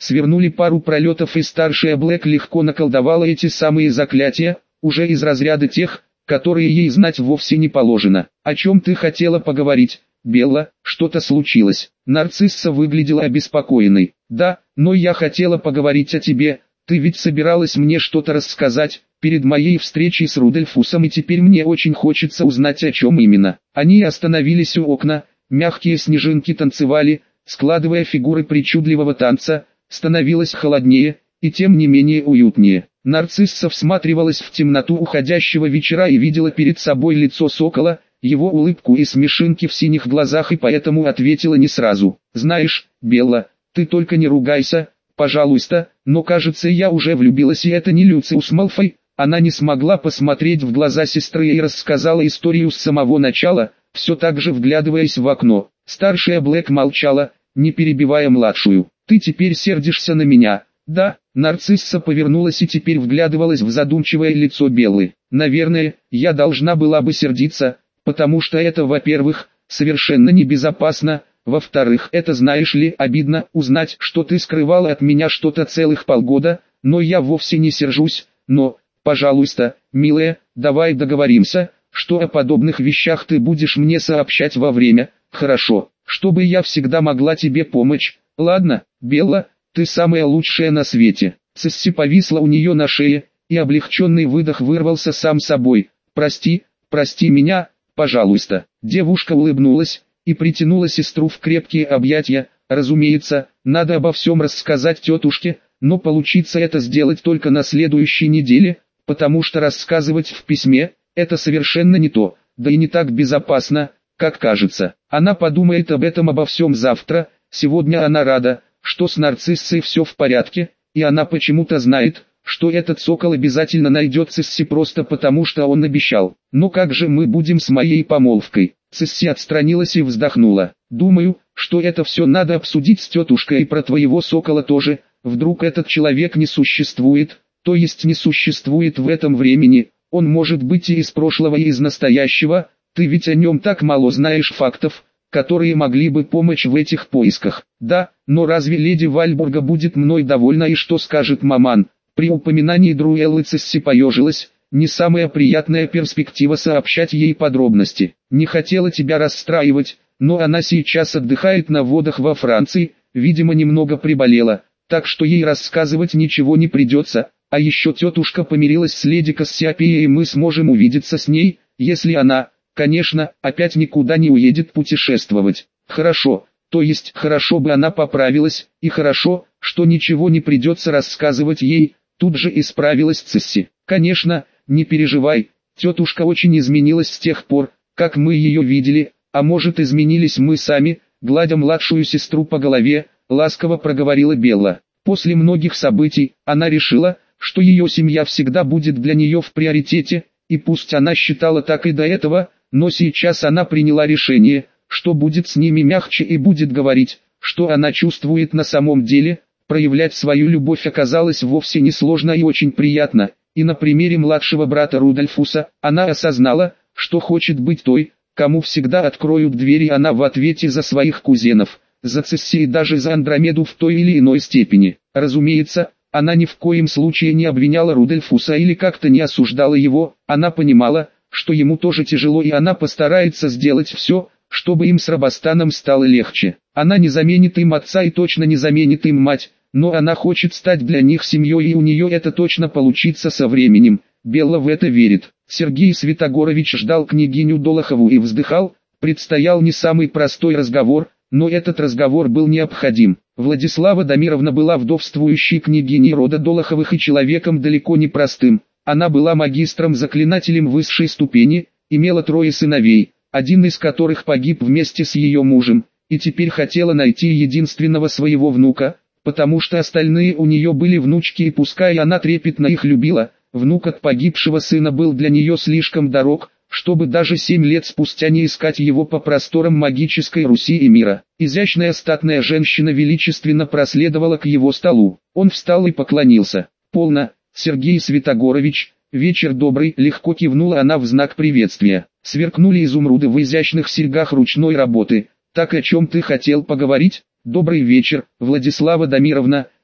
[SPEAKER 1] свернули пару пролетов, и старшая Блэк легко наколдовала эти самые заклятия, уже из разряда тех, которые ей знать вовсе не положено. «О чем ты хотела поговорить, Белла? Что-то случилось?» Нарцисса выглядела обеспокоенной. «Да, но я хотела поговорить о тебе. Ты ведь собиралась мне что-то рассказать перед моей встречей с Рудольфусом, и теперь мне очень хочется узнать, о чем именно». Они остановились у окна, мягкие снежинки танцевали, складывая фигуры причудливого танца. Становилось холоднее, и тем не менее уютнее. Нарцисса всматривалась в темноту уходящего вечера и видела перед собой лицо сокола, его улыбку и смешинки в синих глазах, и поэтому ответила не сразу. «Знаешь, Белла, ты только не ругайся, пожалуйста, но кажется, я уже влюбилась, и это не Люциус Малфой». Она не смогла посмотреть в глаза сестры и рассказала историю с самого начала, все так же вглядываясь в окно. Старшая Блэк молчала, не перебивая младшую. «Ты теперь сердишься на меня?» «Да». Нарцисса повернулась и теперь вглядывалась в задумчивое лицо Беллы. «Наверное, я должна была бы сердиться, потому что это, во-первых, совершенно небезопасно, во-вторых, это, знаешь ли, обидно узнать, что ты скрывала от меня что-то целых полгода, но я вовсе не сержусь, но, пожалуйста, милая, давай договоримся, что о подобных вещах ты будешь мне сообщать во время, хорошо, чтобы я всегда могла тебе помочь. Ладно, Белла, ты самая лучшая на свете». Цесси повисла у нее на шее, и облегченный выдох вырвался сам собой. «Прости, прости меня, пожалуйста». Девушка улыбнулась и притянула сестру в крепкие объятия. «Разумеется, надо обо всем рассказать тетушке, но получится это сделать только на следующей неделе, потому что рассказывать в письме – это совершенно не то, да и не так безопасно, как кажется. Она подумает об этом обо всем завтра. Сегодня она рада, что с Нарциссой все в порядке, и она почему-то знает, что этот сокол обязательно найдет Цесси просто потому, что он обещал. «Но как же мы будем с моей помолвкой?» Цесси отстранилась и вздохнула. «Думаю, что это все надо обсудить с тетушкой, и про твоего сокола тоже. Вдруг этот человек не существует, то есть не существует в этом времени, он может быть и из прошлого, и из настоящего, ты ведь о нем так мало знаешь фактов, которые могли бы помочь в этих поисках». «Да, но разве леди Вальбурга будет мной довольна, и что скажет маман?» При упоминании Друэллы Цесси поежилась, не самая приятная перспектива сообщать ей подробности. «Не хотела тебя расстраивать, но она сейчас отдыхает на водах во Франции, видимо немного приболела, так что ей рассказывать ничего не придется, а еще тетушка помирилась с леди Кассиопеей, и мы сможем увидеться с ней, если она, конечно, опять никуда не уедет путешествовать». «Хорошо, то есть хорошо бы она поправилась, и хорошо, что ничего не придется рассказывать ей», тут же исправилась Цесси. «Конечно, не переживай, тетушка очень изменилась с тех пор, как мы ее видели, а может изменились мы сами», гладя младшую сестру по голове, ласково проговорила Белла. После многих событий, она решила, что ее семья всегда будет для нее в приоритете, и пусть она считала так и до этого, но сейчас она приняла решение, что будет с ними мягче и будет говорить, что она чувствует на самом деле. Проявлять свою любовь оказалось вовсе не сложно и очень приятно, и на примере младшего брата Рудольфуса, она осознала, что хочет быть той, кому всегда откроют двери. Она в ответе за своих кузенов, за Цесси и даже за Андромеду в той или иной степени. Разумеется, она ни в коем случае не обвиняла Рудольфуса или как-то не осуждала его, она понимала, что ему тоже тяжело, и она постарается сделать все, чтобы им с Робостаном стало легче. Она не заменит им отца и точно не заменит им мать, но она хочет стать для них семьей, и у нее это точно получится со временем. Белла в это верит. Сергей Святогорович ждал княгиню Долохову и вздыхал. Предстоял не самый простой разговор, но этот разговор был необходим. Владислава Дамировна была вдовствующей княгиней рода Долоховых и человеком далеко не простым. Она была магистром-заклинателем высшей ступени, имела трое сыновей, один из которых погиб вместе с ее мужем, и теперь хотела найти единственного своего внука, потому что остальные у нее были внучки, и пускай она трепетно их любила, внук от погибшего сына был для нее слишком дорог, чтобы даже семь лет спустя не искать его по просторам магической Руси и мира. Изящная статная женщина величественно проследовала к его столу. Он встал и поклонился. «Полно, Сергей Святогорович, вечер добрый», — легко кивнула она в знак приветствия. Сверкнули изумруды в изящных серьгах ручной работы. «Так о чем ты хотел поговорить?» «Добрый вечер, Владислава Дамировна»,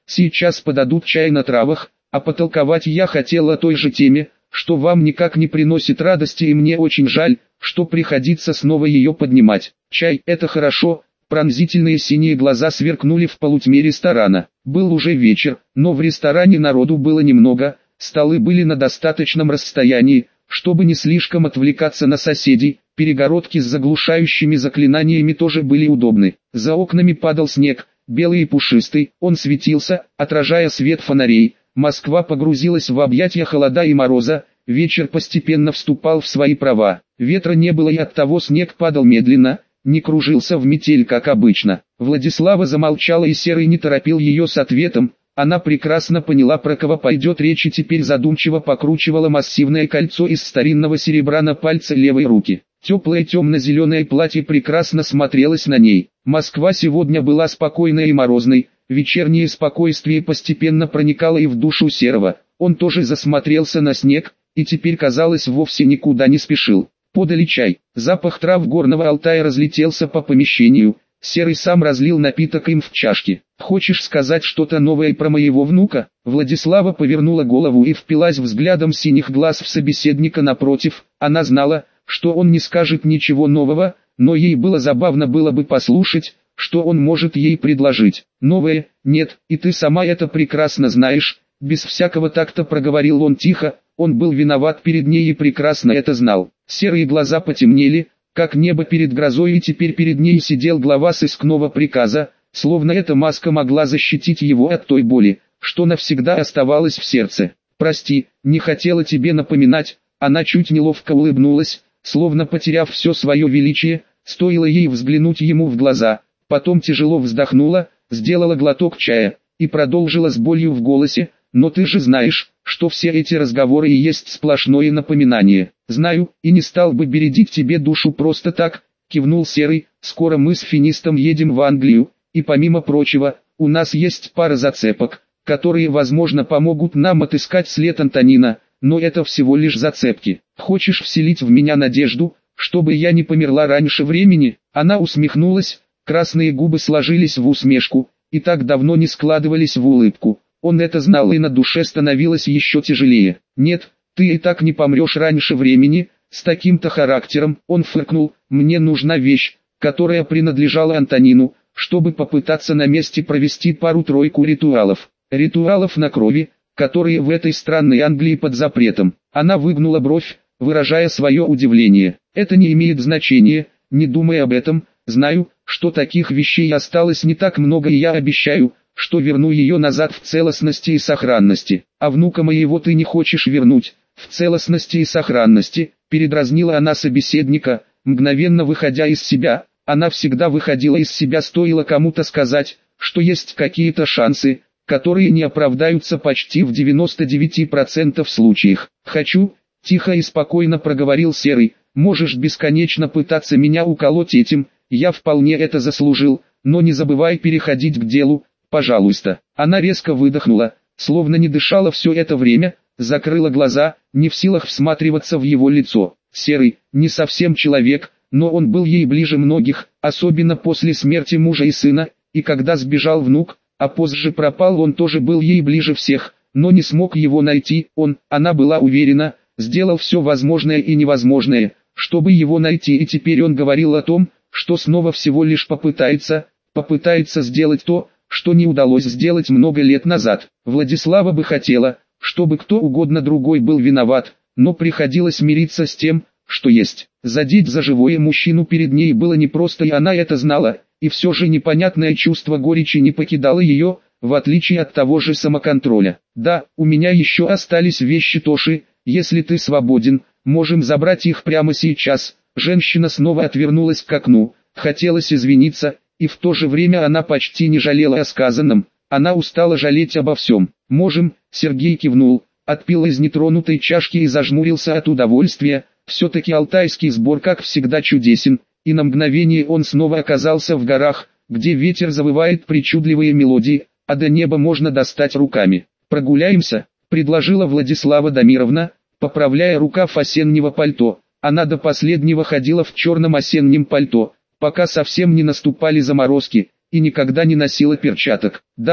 [SPEAKER 1] Сейчас подадут чай на травах, а потолковать я хотел о той же теме, что вам никак не приносит радости, и мне очень жаль, что приходится снова ее поднимать. Чай – это хорошо. Пронзительные синие глаза сверкнули в полутьме ресторана. Был уже вечер, но в ресторане народу было немного, столы были на достаточном расстоянии, чтобы не слишком отвлекаться на соседей, перегородки с заглушающими заклинаниями тоже были удобны. За окнами падал снег, белый и пушистый, он светился, отражая свет фонарей. Москва погрузилась в объятия холода и мороза, вечер постепенно вступал в свои права. Ветра не было, и оттого снег падал медленно, не кружился в метель, как обычно. Владислава замолчала, и Серый не торопил ее с ответом. Она прекрасно поняла, про кого пойдет речь, и теперь задумчиво покручивала массивное кольцо из старинного серебра на пальце левой руки. Теплое темно-зеленое платье прекрасно смотрелось на ней. Москва сегодня была спокойной и морозной. Вечернее спокойствие постепенно проникало и в душу Серого. Он тоже засмотрелся на снег, и теперь, казалось, вовсе никуда не спешил. Подали чай. Запах трав горного Алтая разлетелся по помещению. Серый сам разлил напиток им в чашки. «Хочешь сказать что-то новое про моего внука?» Владислава повернула голову и впилась взглядом синих глаз в собеседника напротив. Она знала, что он не скажет ничего нового, но ей было забавно было бы послушать, что он может ей предложить. «Новое? Нет, и ты сама это прекрасно знаешь», — без всякого такта проговорил он тихо. Он был виноват перед ней и прекрасно это знал. Серые глаза потемнели, как небо перед грозой, и теперь перед ней сидел глава сыскного приказа, словно эта маска могла защитить его от той боли, что навсегда оставалась в сердце. «Прости, не хотела тебе напоминать», — она чуть неловко улыбнулась, словно потеряв все свое величие, стоило ей взглянуть ему в глаза. Потом тяжело вздохнула, сделала глоток чая и продолжила с болью в голосе: «Но ты же знаешь, что все эти разговоры и есть сплошное напоминание». «Знаю, и не стал бы бередить тебе душу просто так», — кивнул Серый. «Скоро мы с Финистом едем в Англию, и помимо прочего, у нас есть пара зацепок, которые, возможно, помогут нам отыскать след Антонина, но это всего лишь зацепки. Хочешь вселить в меня надежду, чтобы я не померла раньше времени?» Она усмехнулась, красные губы сложились в усмешку, и так давно не складывались в улыбку. Он это знал, и на душе становилось еще тяжелее. «Нет, ты и так не помрешь раньше времени, с таким-то характером», — он фыркнул. «Мне нужна вещь, которая принадлежала Антонину, чтобы попытаться на месте провести пару-тройку ритуалов. Ритуалов на крови, которые в этой странной Англии под запретом». Она выгнула бровь, выражая свое удивление. «Это не имеет значения, не думай об этом. Знаю, что таких вещей осталось не так много, и я обещаю, что верну ее назад в целостности и сохранности. А внука моего ты не хочешь вернуть в целостности и сохранности», — передразнила она собеседника, мгновенно выходя из себя. Она всегда выходила из себя, стоило кому-то сказать, что есть какие-то шансы, которые не оправдаются почти в девяноста девяти процентах случаях. «Хочу», — тихо и спокойно проговорил Серый, — «можешь бесконечно пытаться меня уколоть этим, я вполне это заслужил, но не забывай переходить к делу, пожалуйста». Она резко выдохнула, словно не дышала все это время, закрыла глаза, не в силах всматриваться в его лицо. Серый, не совсем человек, но он был ей ближе многих, особенно после смерти мужа и сына, и когда сбежал внук, а позже пропал, он тоже был ей ближе всех, но не смог его найти. Он, она была уверена, сделал все возможное и невозможное, чтобы его найти, и теперь он говорил о том, что снова всего лишь попытается, попытается сделать то, что не удалось сделать много лет назад. Владислава бы хотела, чтобы кто угодно другой был виноват, но приходилось мириться с тем, что есть. Задеть за живое мужчину перед ней было непросто, и она это знала, и все же непонятное чувство горечи не покидало ее, в отличие от того же самоконтроля. «Да, у меня еще остались вещи Тоши, если ты свободен, можем забрать их прямо сейчас». Женщина снова отвернулась к окну, хотелось извиниться, и в то же время она почти не жалела о сказанном. Она устала жалеть обо всем. «Можем», — Сергей кивнул, отпил из нетронутой чашки и зажмурился от удовольствия. Все-таки алтайский сбор, как всегда, чудесен, и на мгновение он снова оказался в горах, где ветер завывает причудливые мелодии, а до неба можно достать руками. «Прогуляемся», — предложила Владислава Дамировна, поправляя рукав осеннего пальто. Она до последнего ходила в черном осеннем пальто, пока совсем не наступали заморозки, и никогда не носила перчаток. «Да»,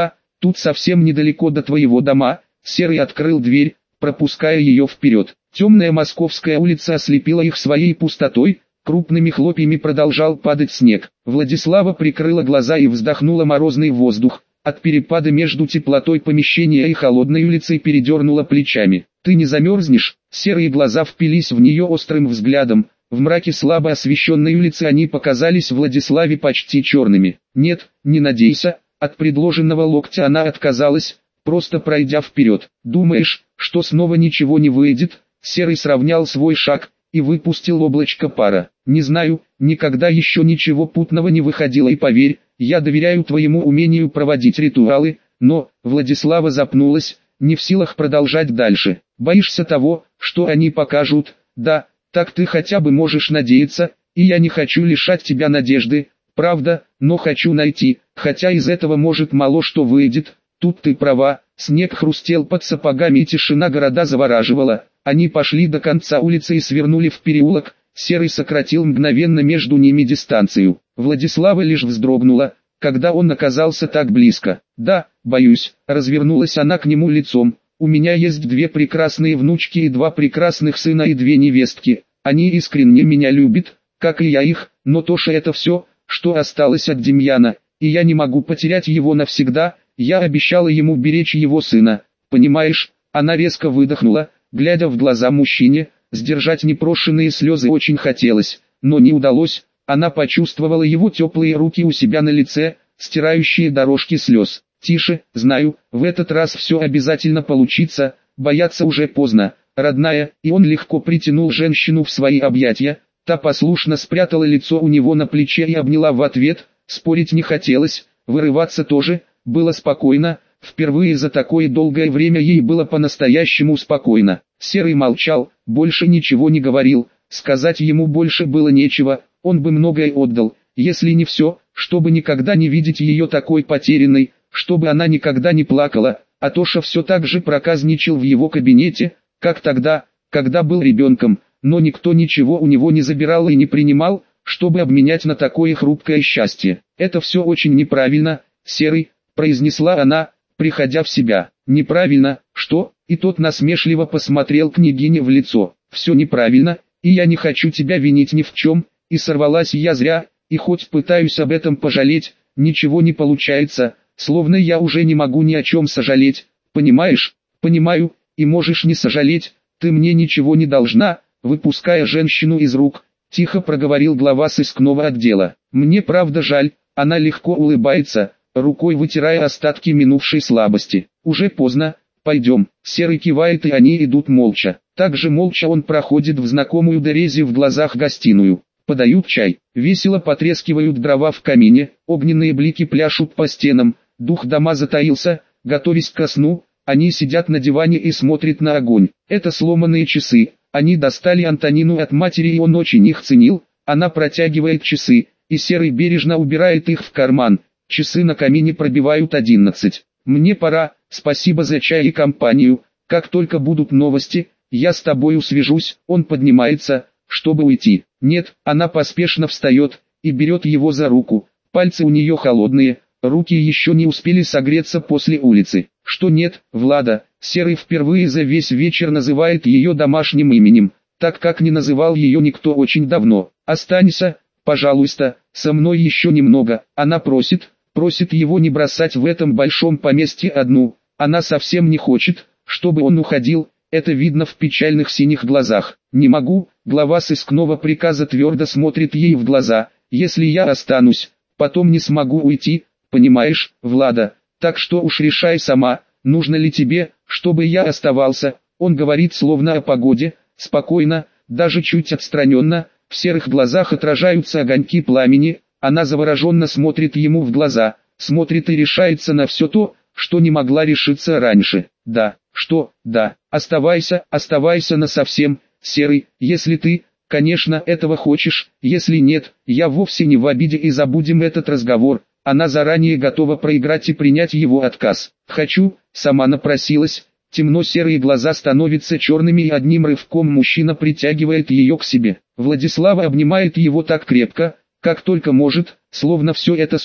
[SPEAKER 1] тут совсем недалеко до твоего дома. Серый открыл дверь, пропуская ее вперед. Темная Московская улица ослепила их своей пустотой, крупными хлопьями продолжал падать снег. Владислава прикрыла глаза и вздохнула морозный воздух. От перепада между теплотой помещения и холодной улицей передернула плечами. «Ты не замерзнешь?» Серые глаза впились в нее острым взглядом. В мраке слабо освещенной улицы они показались Владиславе почти черными. «Нет, не надейся». От предложенного локтя она отказалась, просто пройдя вперед. «Думаешь, что снова ничего не выйдет?» Серый сравнял свой шаг и выпустил облачко пара. «Не знаю, никогда еще ничего путного не выходило, и поверь, я доверяю твоему умению проводить ритуалы, но...» Владислава запнулась, не в силах продолжать дальше. «Боишься того, что они покажут?» «Да, так ты хотя бы можешь надеяться, и я не хочу лишать тебя надежды, правда, но хочу найти, хотя из этого может мало что выйдет». «Тут ты права». Снег хрустел под сапогами и тишина города завораживала. Они пошли до конца улицы и свернули в переулок. Серый сократил мгновенно между ними дистанцию. Владислава лишь вздрогнула, когда он оказался так близко. «Да, боюсь», — развернулась она к нему лицом. «У меня есть две прекрасные внучки и два прекрасных сына и две невестки. Они искренне меня любят, как и я их, но Тоша — это все, что осталось от Демьяна, и я не могу потерять его навсегда. Я обещала ему беречь его сына, понимаешь?» Она резко выдохнула, глядя в глаза мужчине. Сдержать непрошенные слезы очень хотелось, но не удалось. Она почувствовала его теплые руки у себя на лице, стирающие дорожки слез. «Тише, знаю, в этот раз все обязательно получится, бояться уже поздно, родная». И он легко притянул женщину в свои объятия. Та послушно спрятала лицо у него на плече и обняла в ответ. Спорить не хотелось, вырываться тоже. Было спокойно, впервые за такое долгое время ей было по-настоящему спокойно. Серый молчал, больше ничего не говорил, сказать ему больше было нечего, он бы многое отдал, если не все, чтобы никогда не видеть ее такой потерянной, чтобы она никогда не плакала, а Тоша все так же проказничал в его кабинете, как тогда, когда был ребенком, но никто ничего у него не забирал и не принимал, чтобы обменять на такое хрупкое счастье. «Это все очень неправильно, Серый», произнесла она, приходя в себя. «Неправильно, что?» И тот насмешливо посмотрел княгине в лицо. «Все неправильно, и я не хочу тебя винить ни в чем, и сорвалась я зря, и хоть пытаюсь об этом пожалеть, ничего не получается, словно я уже не могу ни о чем сожалеть, понимаешь?» «Понимаю, и можешь не сожалеть, ты мне ничего не должна», выпуская женщину из рук, тихо проговорил глава сыскного отдела. «Мне правда жаль», она легко улыбается, рукой вытирая остатки минувшей слабости. «Уже поздно, пойдем». Серый кивает, и они идут молча. Также молча он проходит в знакомую дорези в глазах гостиную. Подают чай, весело потрескивают дрова в камине, огненные блики пляшут по стенам, дух дома затаился, готовясь ко сну. Они сидят на диване и смотрят на огонь. Это сломанные часы, они достали Антонину от матери, и он очень их ценил. Она протягивает часы, и Серый бережно убирает их в карман. Часы на камине пробивают одиннадцать. «Мне пора, спасибо за чай и компанию, как только будут новости, я с тобою свяжусь». Он поднимается, чтобы уйти. «Нет», она поспешно встает и берет его за руку. Пальцы у нее холодные, руки еще не успели согреться после улицы. «Что нет, Влада?» Серый впервые за весь вечер называет ее домашним именем, так как не называл ее никто очень давно. «Останься, пожалуйста, со мной еще немного». Она просит, просит его не бросать в этом большом поместье одну. Она совсем не хочет, чтобы он уходил, это видно в печальных синих глазах. «Не могу», глава сыскного приказа твердо смотрит ей в глаза. «Если я останусь, потом не смогу уйти, понимаешь, Влада? Так что уж решай сама, нужно ли тебе, чтобы я оставался». Он говорит словно о погоде, спокойно, даже чуть отстраненно. В серых глазах отражаются огоньки пламени. Она завороженно смотрит ему в глаза, смотрит и решается на все то, что не могла решиться раньше. «Да, что, да, оставайся, оставайся насовсем, Серый, если ты, конечно, этого хочешь, если нет, я вовсе не в обиде, и забудем этот разговор». Она заранее готова проиграть и принять его отказ. «Хочу», сама напросилась. Темно-серые глаза становятся черными, и одним рывком мужчина притягивает ее к себе. Владислава обнимает его так крепко, как только может, словно все это сон,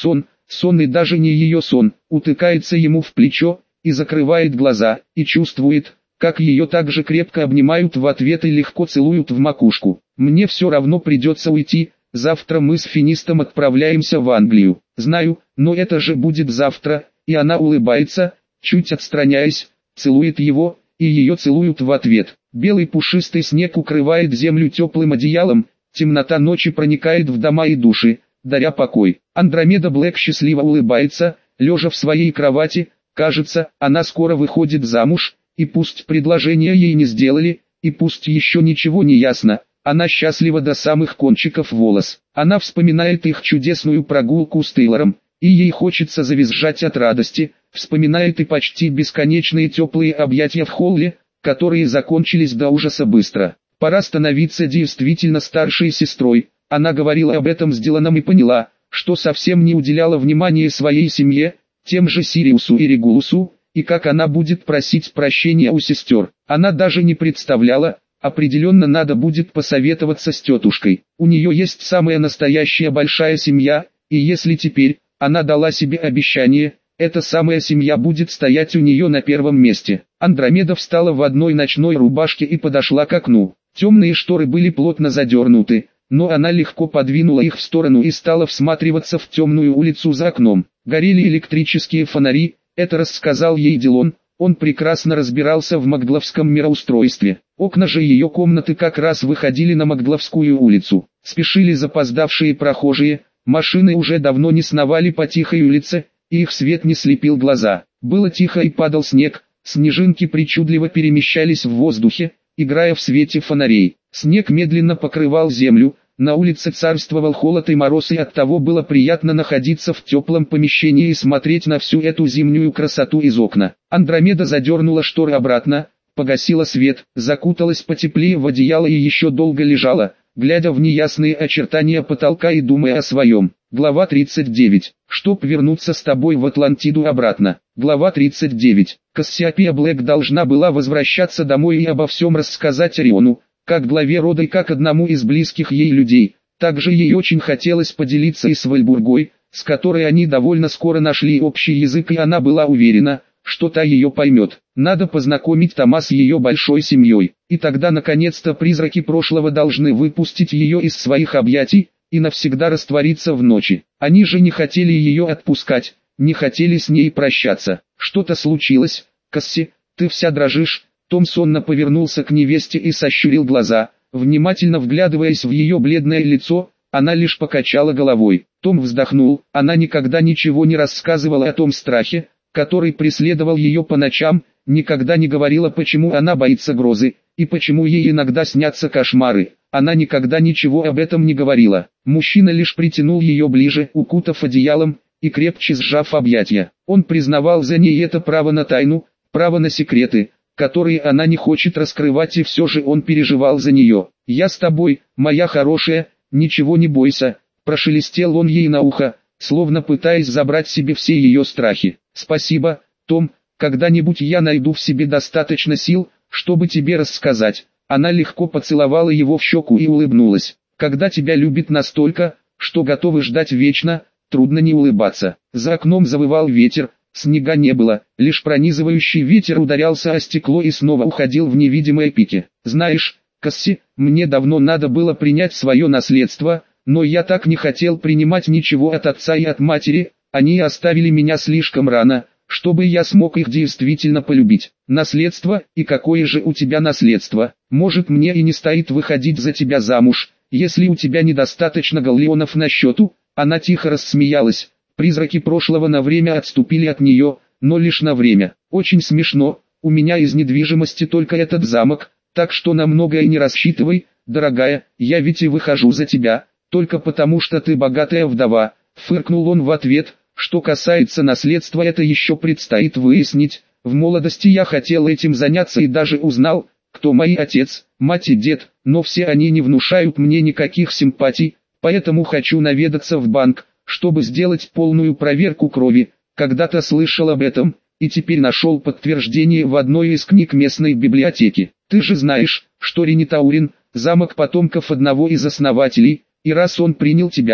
[SPEAKER 1] сонный даже не ее сон, утыкается ему в плечо и закрывает глаза, и чувствует, как ее так же крепко обнимают в ответ и легко целуют в макушку. Мне все равно придется уйти, завтра мы с Финистом отправляемся в Англию. Знаю, но это же будет завтра, и она улыбается, чуть отстраняясь, целует его, и ее целуют в ответ. Белый пушистый снег укрывает землю теплым одеялом, темнота ночи проникает в дома и души, даря покой. Андромеда Блэк счастливо улыбается, лежа в своей кровати, кажется, она скоро выходит замуж, и пусть предложение ей не сделали, и пусть еще ничего не ясно, она счастлива до самых кончиков волос. Она вспоминает их чудесную прогулку с Тейлором, и ей хочется завизжать от радости, вспоминает и почти бесконечные теплые объятия в холле, которые закончились до ужаса быстро. Пора становиться действительно старшей сестрой. Она говорила об этом с Диланом и поняла, что совсем не уделяла внимания своей семье, тем же Сириусу и Регулусу, и как она будет просить прощения у сестер. Она даже не представляла, определенно надо будет посоветоваться с тетушкой. У нее есть самая настоящая большая семья, и если теперь она дала себе обещание, эта самая семья будет стоять у нее на первом месте. Андромеда встала в одной ночной рубашке и подошла к окну. Темные шторы были плотно задернуты, но она легко подвинула их в сторону и стала всматриваться в темную улицу за окном. Горели электрические фонари, это рассказал ей Дилон, он прекрасно разбирался в Макдловском мироустройстве. Окна же ее комнаты как раз выходили на Макдловскую улицу. Спешили запоздавшие прохожие, машины уже давно не сновали по тихой улице, и их свет не слепил глаза. Было тихо и падал снег, снежинки причудливо перемещались в воздухе, играя в свете фонарей. Снег медленно покрывал землю, на улице царствовал холод и мороз, и оттого было приятно находиться в теплом помещении и смотреть на всю эту зимнюю красоту из окна. Андромеда задернула шторы обратно, погасила свет, закуталась потеплее в одеяло и еще долго лежала, глядя в неясные очертания потолка и думая о своем. Глава тридцать девять. Чтоб вернуться с тобой в Атлантиду обратно. Глава тридцать девять. Кассиопея Блэк должна была возвращаться домой и обо всем рассказать Ориону, как главе рода и как одному из близких ей людей. Также ей очень хотелось поделиться и с Вальбургой, с которой они довольно скоро нашли общий язык, и она была уверена, что та ее поймет. Надо познакомить Тома с ее большой семьей, и тогда наконец-то призраки прошлого должны выпустить ее из своих объятий и навсегда раствориться в ночи. Они же не хотели ее отпускать, не хотели с ней прощаться. Что-то случилось, Касси, ты вся дрожишь. Том сонно повернулся к невесте и сощурил глаза, внимательно вглядываясь в ее бледное лицо. Она лишь покачала головой. Том вздохнул, она никогда ничего не рассказывала о том страхе, который преследовал ее по ночам, никогда не говорила, почему она боится грозы, и почему ей иногда снятся кошмары. Она никогда ничего об этом не говорила. Мужчина лишь притянул ее ближе, укутав одеялом, и крепче сжав объятия. Он признавал за ней это право на тайну, право на секреты, которые она не хочет раскрывать, и все же он переживал за нее. «Я с тобой, моя хорошая, ничего не бойся», – прошелестел он ей на ухо, словно пытаясь забрать себе все ее страхи. «Спасибо, Том, когда-нибудь я найду в себе достаточно сил, чтобы тебе рассказать». Она легко поцеловала его в щеку и улыбнулась. «Когда тебя любят настолько, что готовы ждать вечно, трудно не улыбаться». За окном завывал ветер, снега не было, лишь пронизывающий ветер ударялся о стекло и снова уходил в невидимые пики. «Знаешь, Касси, мне давно надо было принять свое наследство, но я так не хотел принимать ничего от отца и от матери, они оставили меня слишком рано, чтобы я смог их действительно полюбить. Наследство, и какое же у тебя наследство? Может, мне и не стоит выходить за тебя замуж, если у тебя недостаточно галлеонов на счету?» Она тихо рассмеялась. Призраки прошлого на время отступили от нее, но лишь на время. «Очень смешно, у меня из недвижимости только этот замок, так что на многое не рассчитывай, дорогая, я ведь и выхожу за тебя, только потому что ты богатая вдова», — фыркнул он в ответ. «Что касается наследства, это еще предстоит выяснить. В молодости я хотел этим заняться и даже узнал, кто мои отец, мать и дед, но все они не внушают мне никаких симпатий, поэтому хочу наведаться в банк, чтобы сделать полную проверку крови. Когда-то слышал об этом, и теперь нашел подтверждение в одной из книг местной библиотеки. Ты же знаешь, что Ренитаурин – замок потомков одного из основателей, и раз он принял тебя,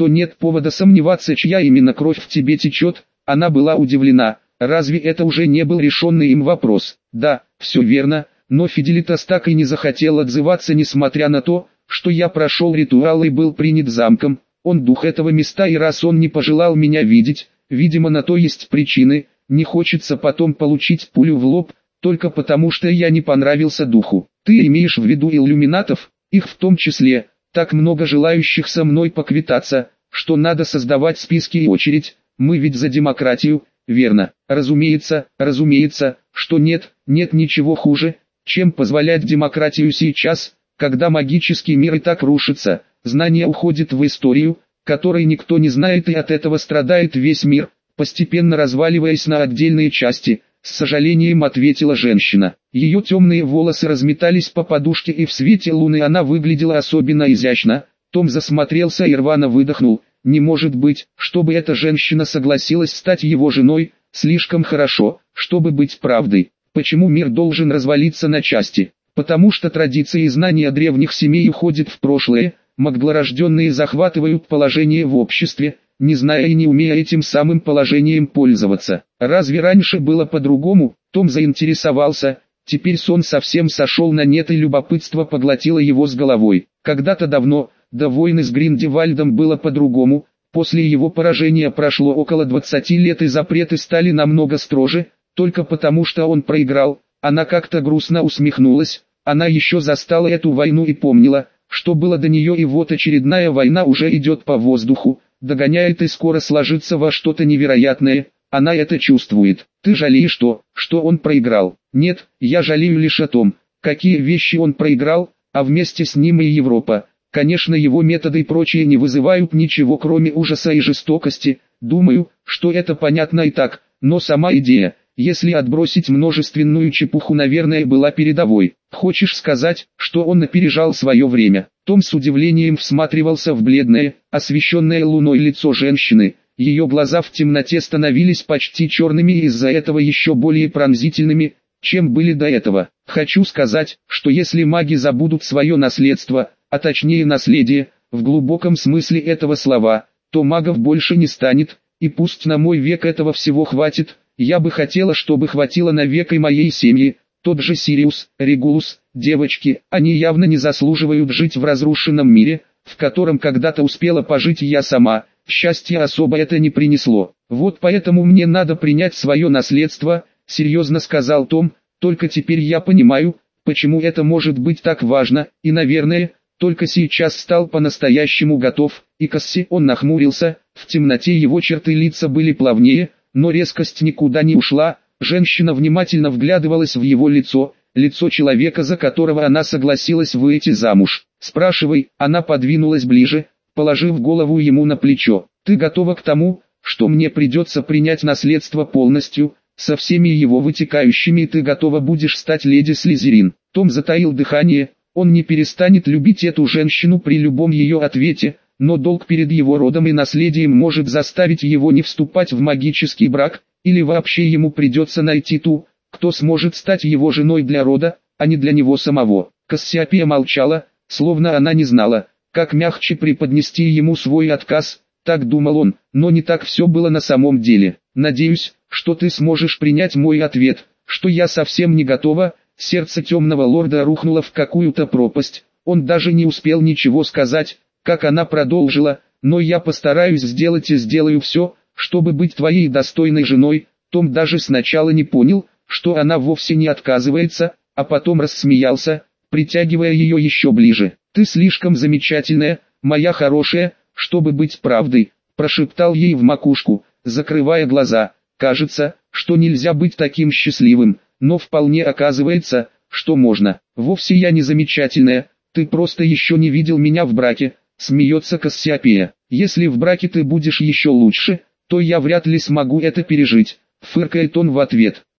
[SPEAKER 1] то нет повода сомневаться, чья именно кровь в тебе течет. Она была удивлена. Разве это уже не был решенный им вопрос? Да, все верно, но Фиделитас так и не захотел отзываться, несмотря на то, что я прошел ритуал и был принят замком. Он дух этого места, и раз он не пожелал меня видеть, видимо, на то есть причины. Не хочется потом получить пулю в лоб, только потому что я не понравился духу. Ты имеешь в виду иллюминатов? Их в том числе. Так много желающих со мной поквитаться, что надо создавать списки и очередь. Мы ведь за демократию, верно? Разумеется, разумеется, что нет, нет ничего хуже, чем позволять демократию сейчас, когда магический мир и так рушится. Знание уходит в историю, которой никто не знает, и от этого страдает весь мир, постепенно разваливаясь на отдельные части. С сожалением ответила женщина. Ее темные волосы разметались по подушке, и в свете луны она выглядела особенно изящно. Том засмотрелся и рвано выдохнул. Не может быть, чтобы эта женщина согласилась стать его женой. Слишком хорошо, чтобы быть правдой. Почему мир должен развалиться на части? Потому что традиции и знания древних семей уходят в прошлое. Маглорожденные захватывают положение в обществе, не зная и не умея этим самым положением пользоваться. Разве раньше было по-другому? Том заинтересовался. Теперь сон совсем сошел на нет, и любопытство поглотило его с головой. Когда-то давно, до войны с Гриндевальдом, было по-другому. После его поражения прошло около двадцати лет, и запреты стали намного строже, только потому что он проиграл. Она как-то грустно усмехнулась. Она еще застала эту войну и помнила, что было до нее, и вот очередная война уже идет по воздуху, догоняет и скоро сложится во что-то невероятное. Она это чувствует. Ты жалеешь то, что он проиграл? Нет, я жалею лишь о том, какие вещи он проиграл, а вместе с ним и Европа. Конечно, его методы и прочее не вызывают ничего, кроме ужаса и жестокости. Думаю, что это понятно и так, но сама идея, если отбросить множественную чепуху, наверное, была передовой. Хочешь сказать, что он опережал свое время? Том с удивлением всматривался в бледное, освещенное луной лицо женщины. Ее глаза в темноте становились почти черными и из-за этого еще более пронзительными, чем были до этого. Хочу сказать, что если маги забудут свое наследство, а точнее наследие, в глубоком смысле этого слова, то магов больше не станет, и пусть на мой век этого всего хватит. Я бы хотела, чтобы хватило на век и моей семьи. Тот же Сириус, Регулус, девочки, они явно не заслуживают жить в разрушенном мире, в котором когда-то успела пожить я сама. Счастья особо это не принесло. Вот поэтому мне надо принять свое наследство, серьезно сказал Том. Только теперь я понимаю, почему это может быть так важно, и, наверное, только сейчас стал по-настоящему готов. И Касси, он нахмурился, в темноте его черты лица были плавнее, но резкость никуда не ушла. Женщина внимательно вглядывалась в его лицо, лицо человека, за которого она согласилась выйти замуж. «Спрашивай», она подвинулась ближе, положив голову ему на плечо. «Ты готова к тому, что мне придется принять наследство полностью, со всеми его вытекающими, и ты готова будешь стать леди Слизерин?» Том затаил дыхание, он не перестанет любить эту женщину при любом ее ответе, но долг перед его родом и наследием может заставить его не вступать в магический брак, или вообще ему придется найти ту, кто сможет стать его женой для рода, а не для него самого. Кассиопея молчала, словно она не знала, как мягче преподнести ему свой отказ. Так думал он, но не так все было на самом деле. «Надеюсь, что ты сможешь принять мой ответ, что я совсем не готова». Сердце темного лорда рухнуло в какую-то пропасть. Он даже не успел ничего сказать, как она продолжила: «Но я постараюсь сделать и сделаю все, чтобы быть твоей достойной женой». Том даже сначала не понял, что она вовсе не отказывается, а потом рассмеялся, притягивая ее еще ближе. «Ты слишком замечательная, моя хорошая, чтобы быть правдой», прошептал ей в макушку, закрывая глаза. «Кажется, что нельзя быть таким счастливым, но вполне оказывается, что можно. Вовсе я не замечательная, ты просто еще не видел меня в браке», смеется Кассиопея. «Если в браке ты будешь еще лучше, то я вряд ли смогу это пережить», фыркает он в ответ.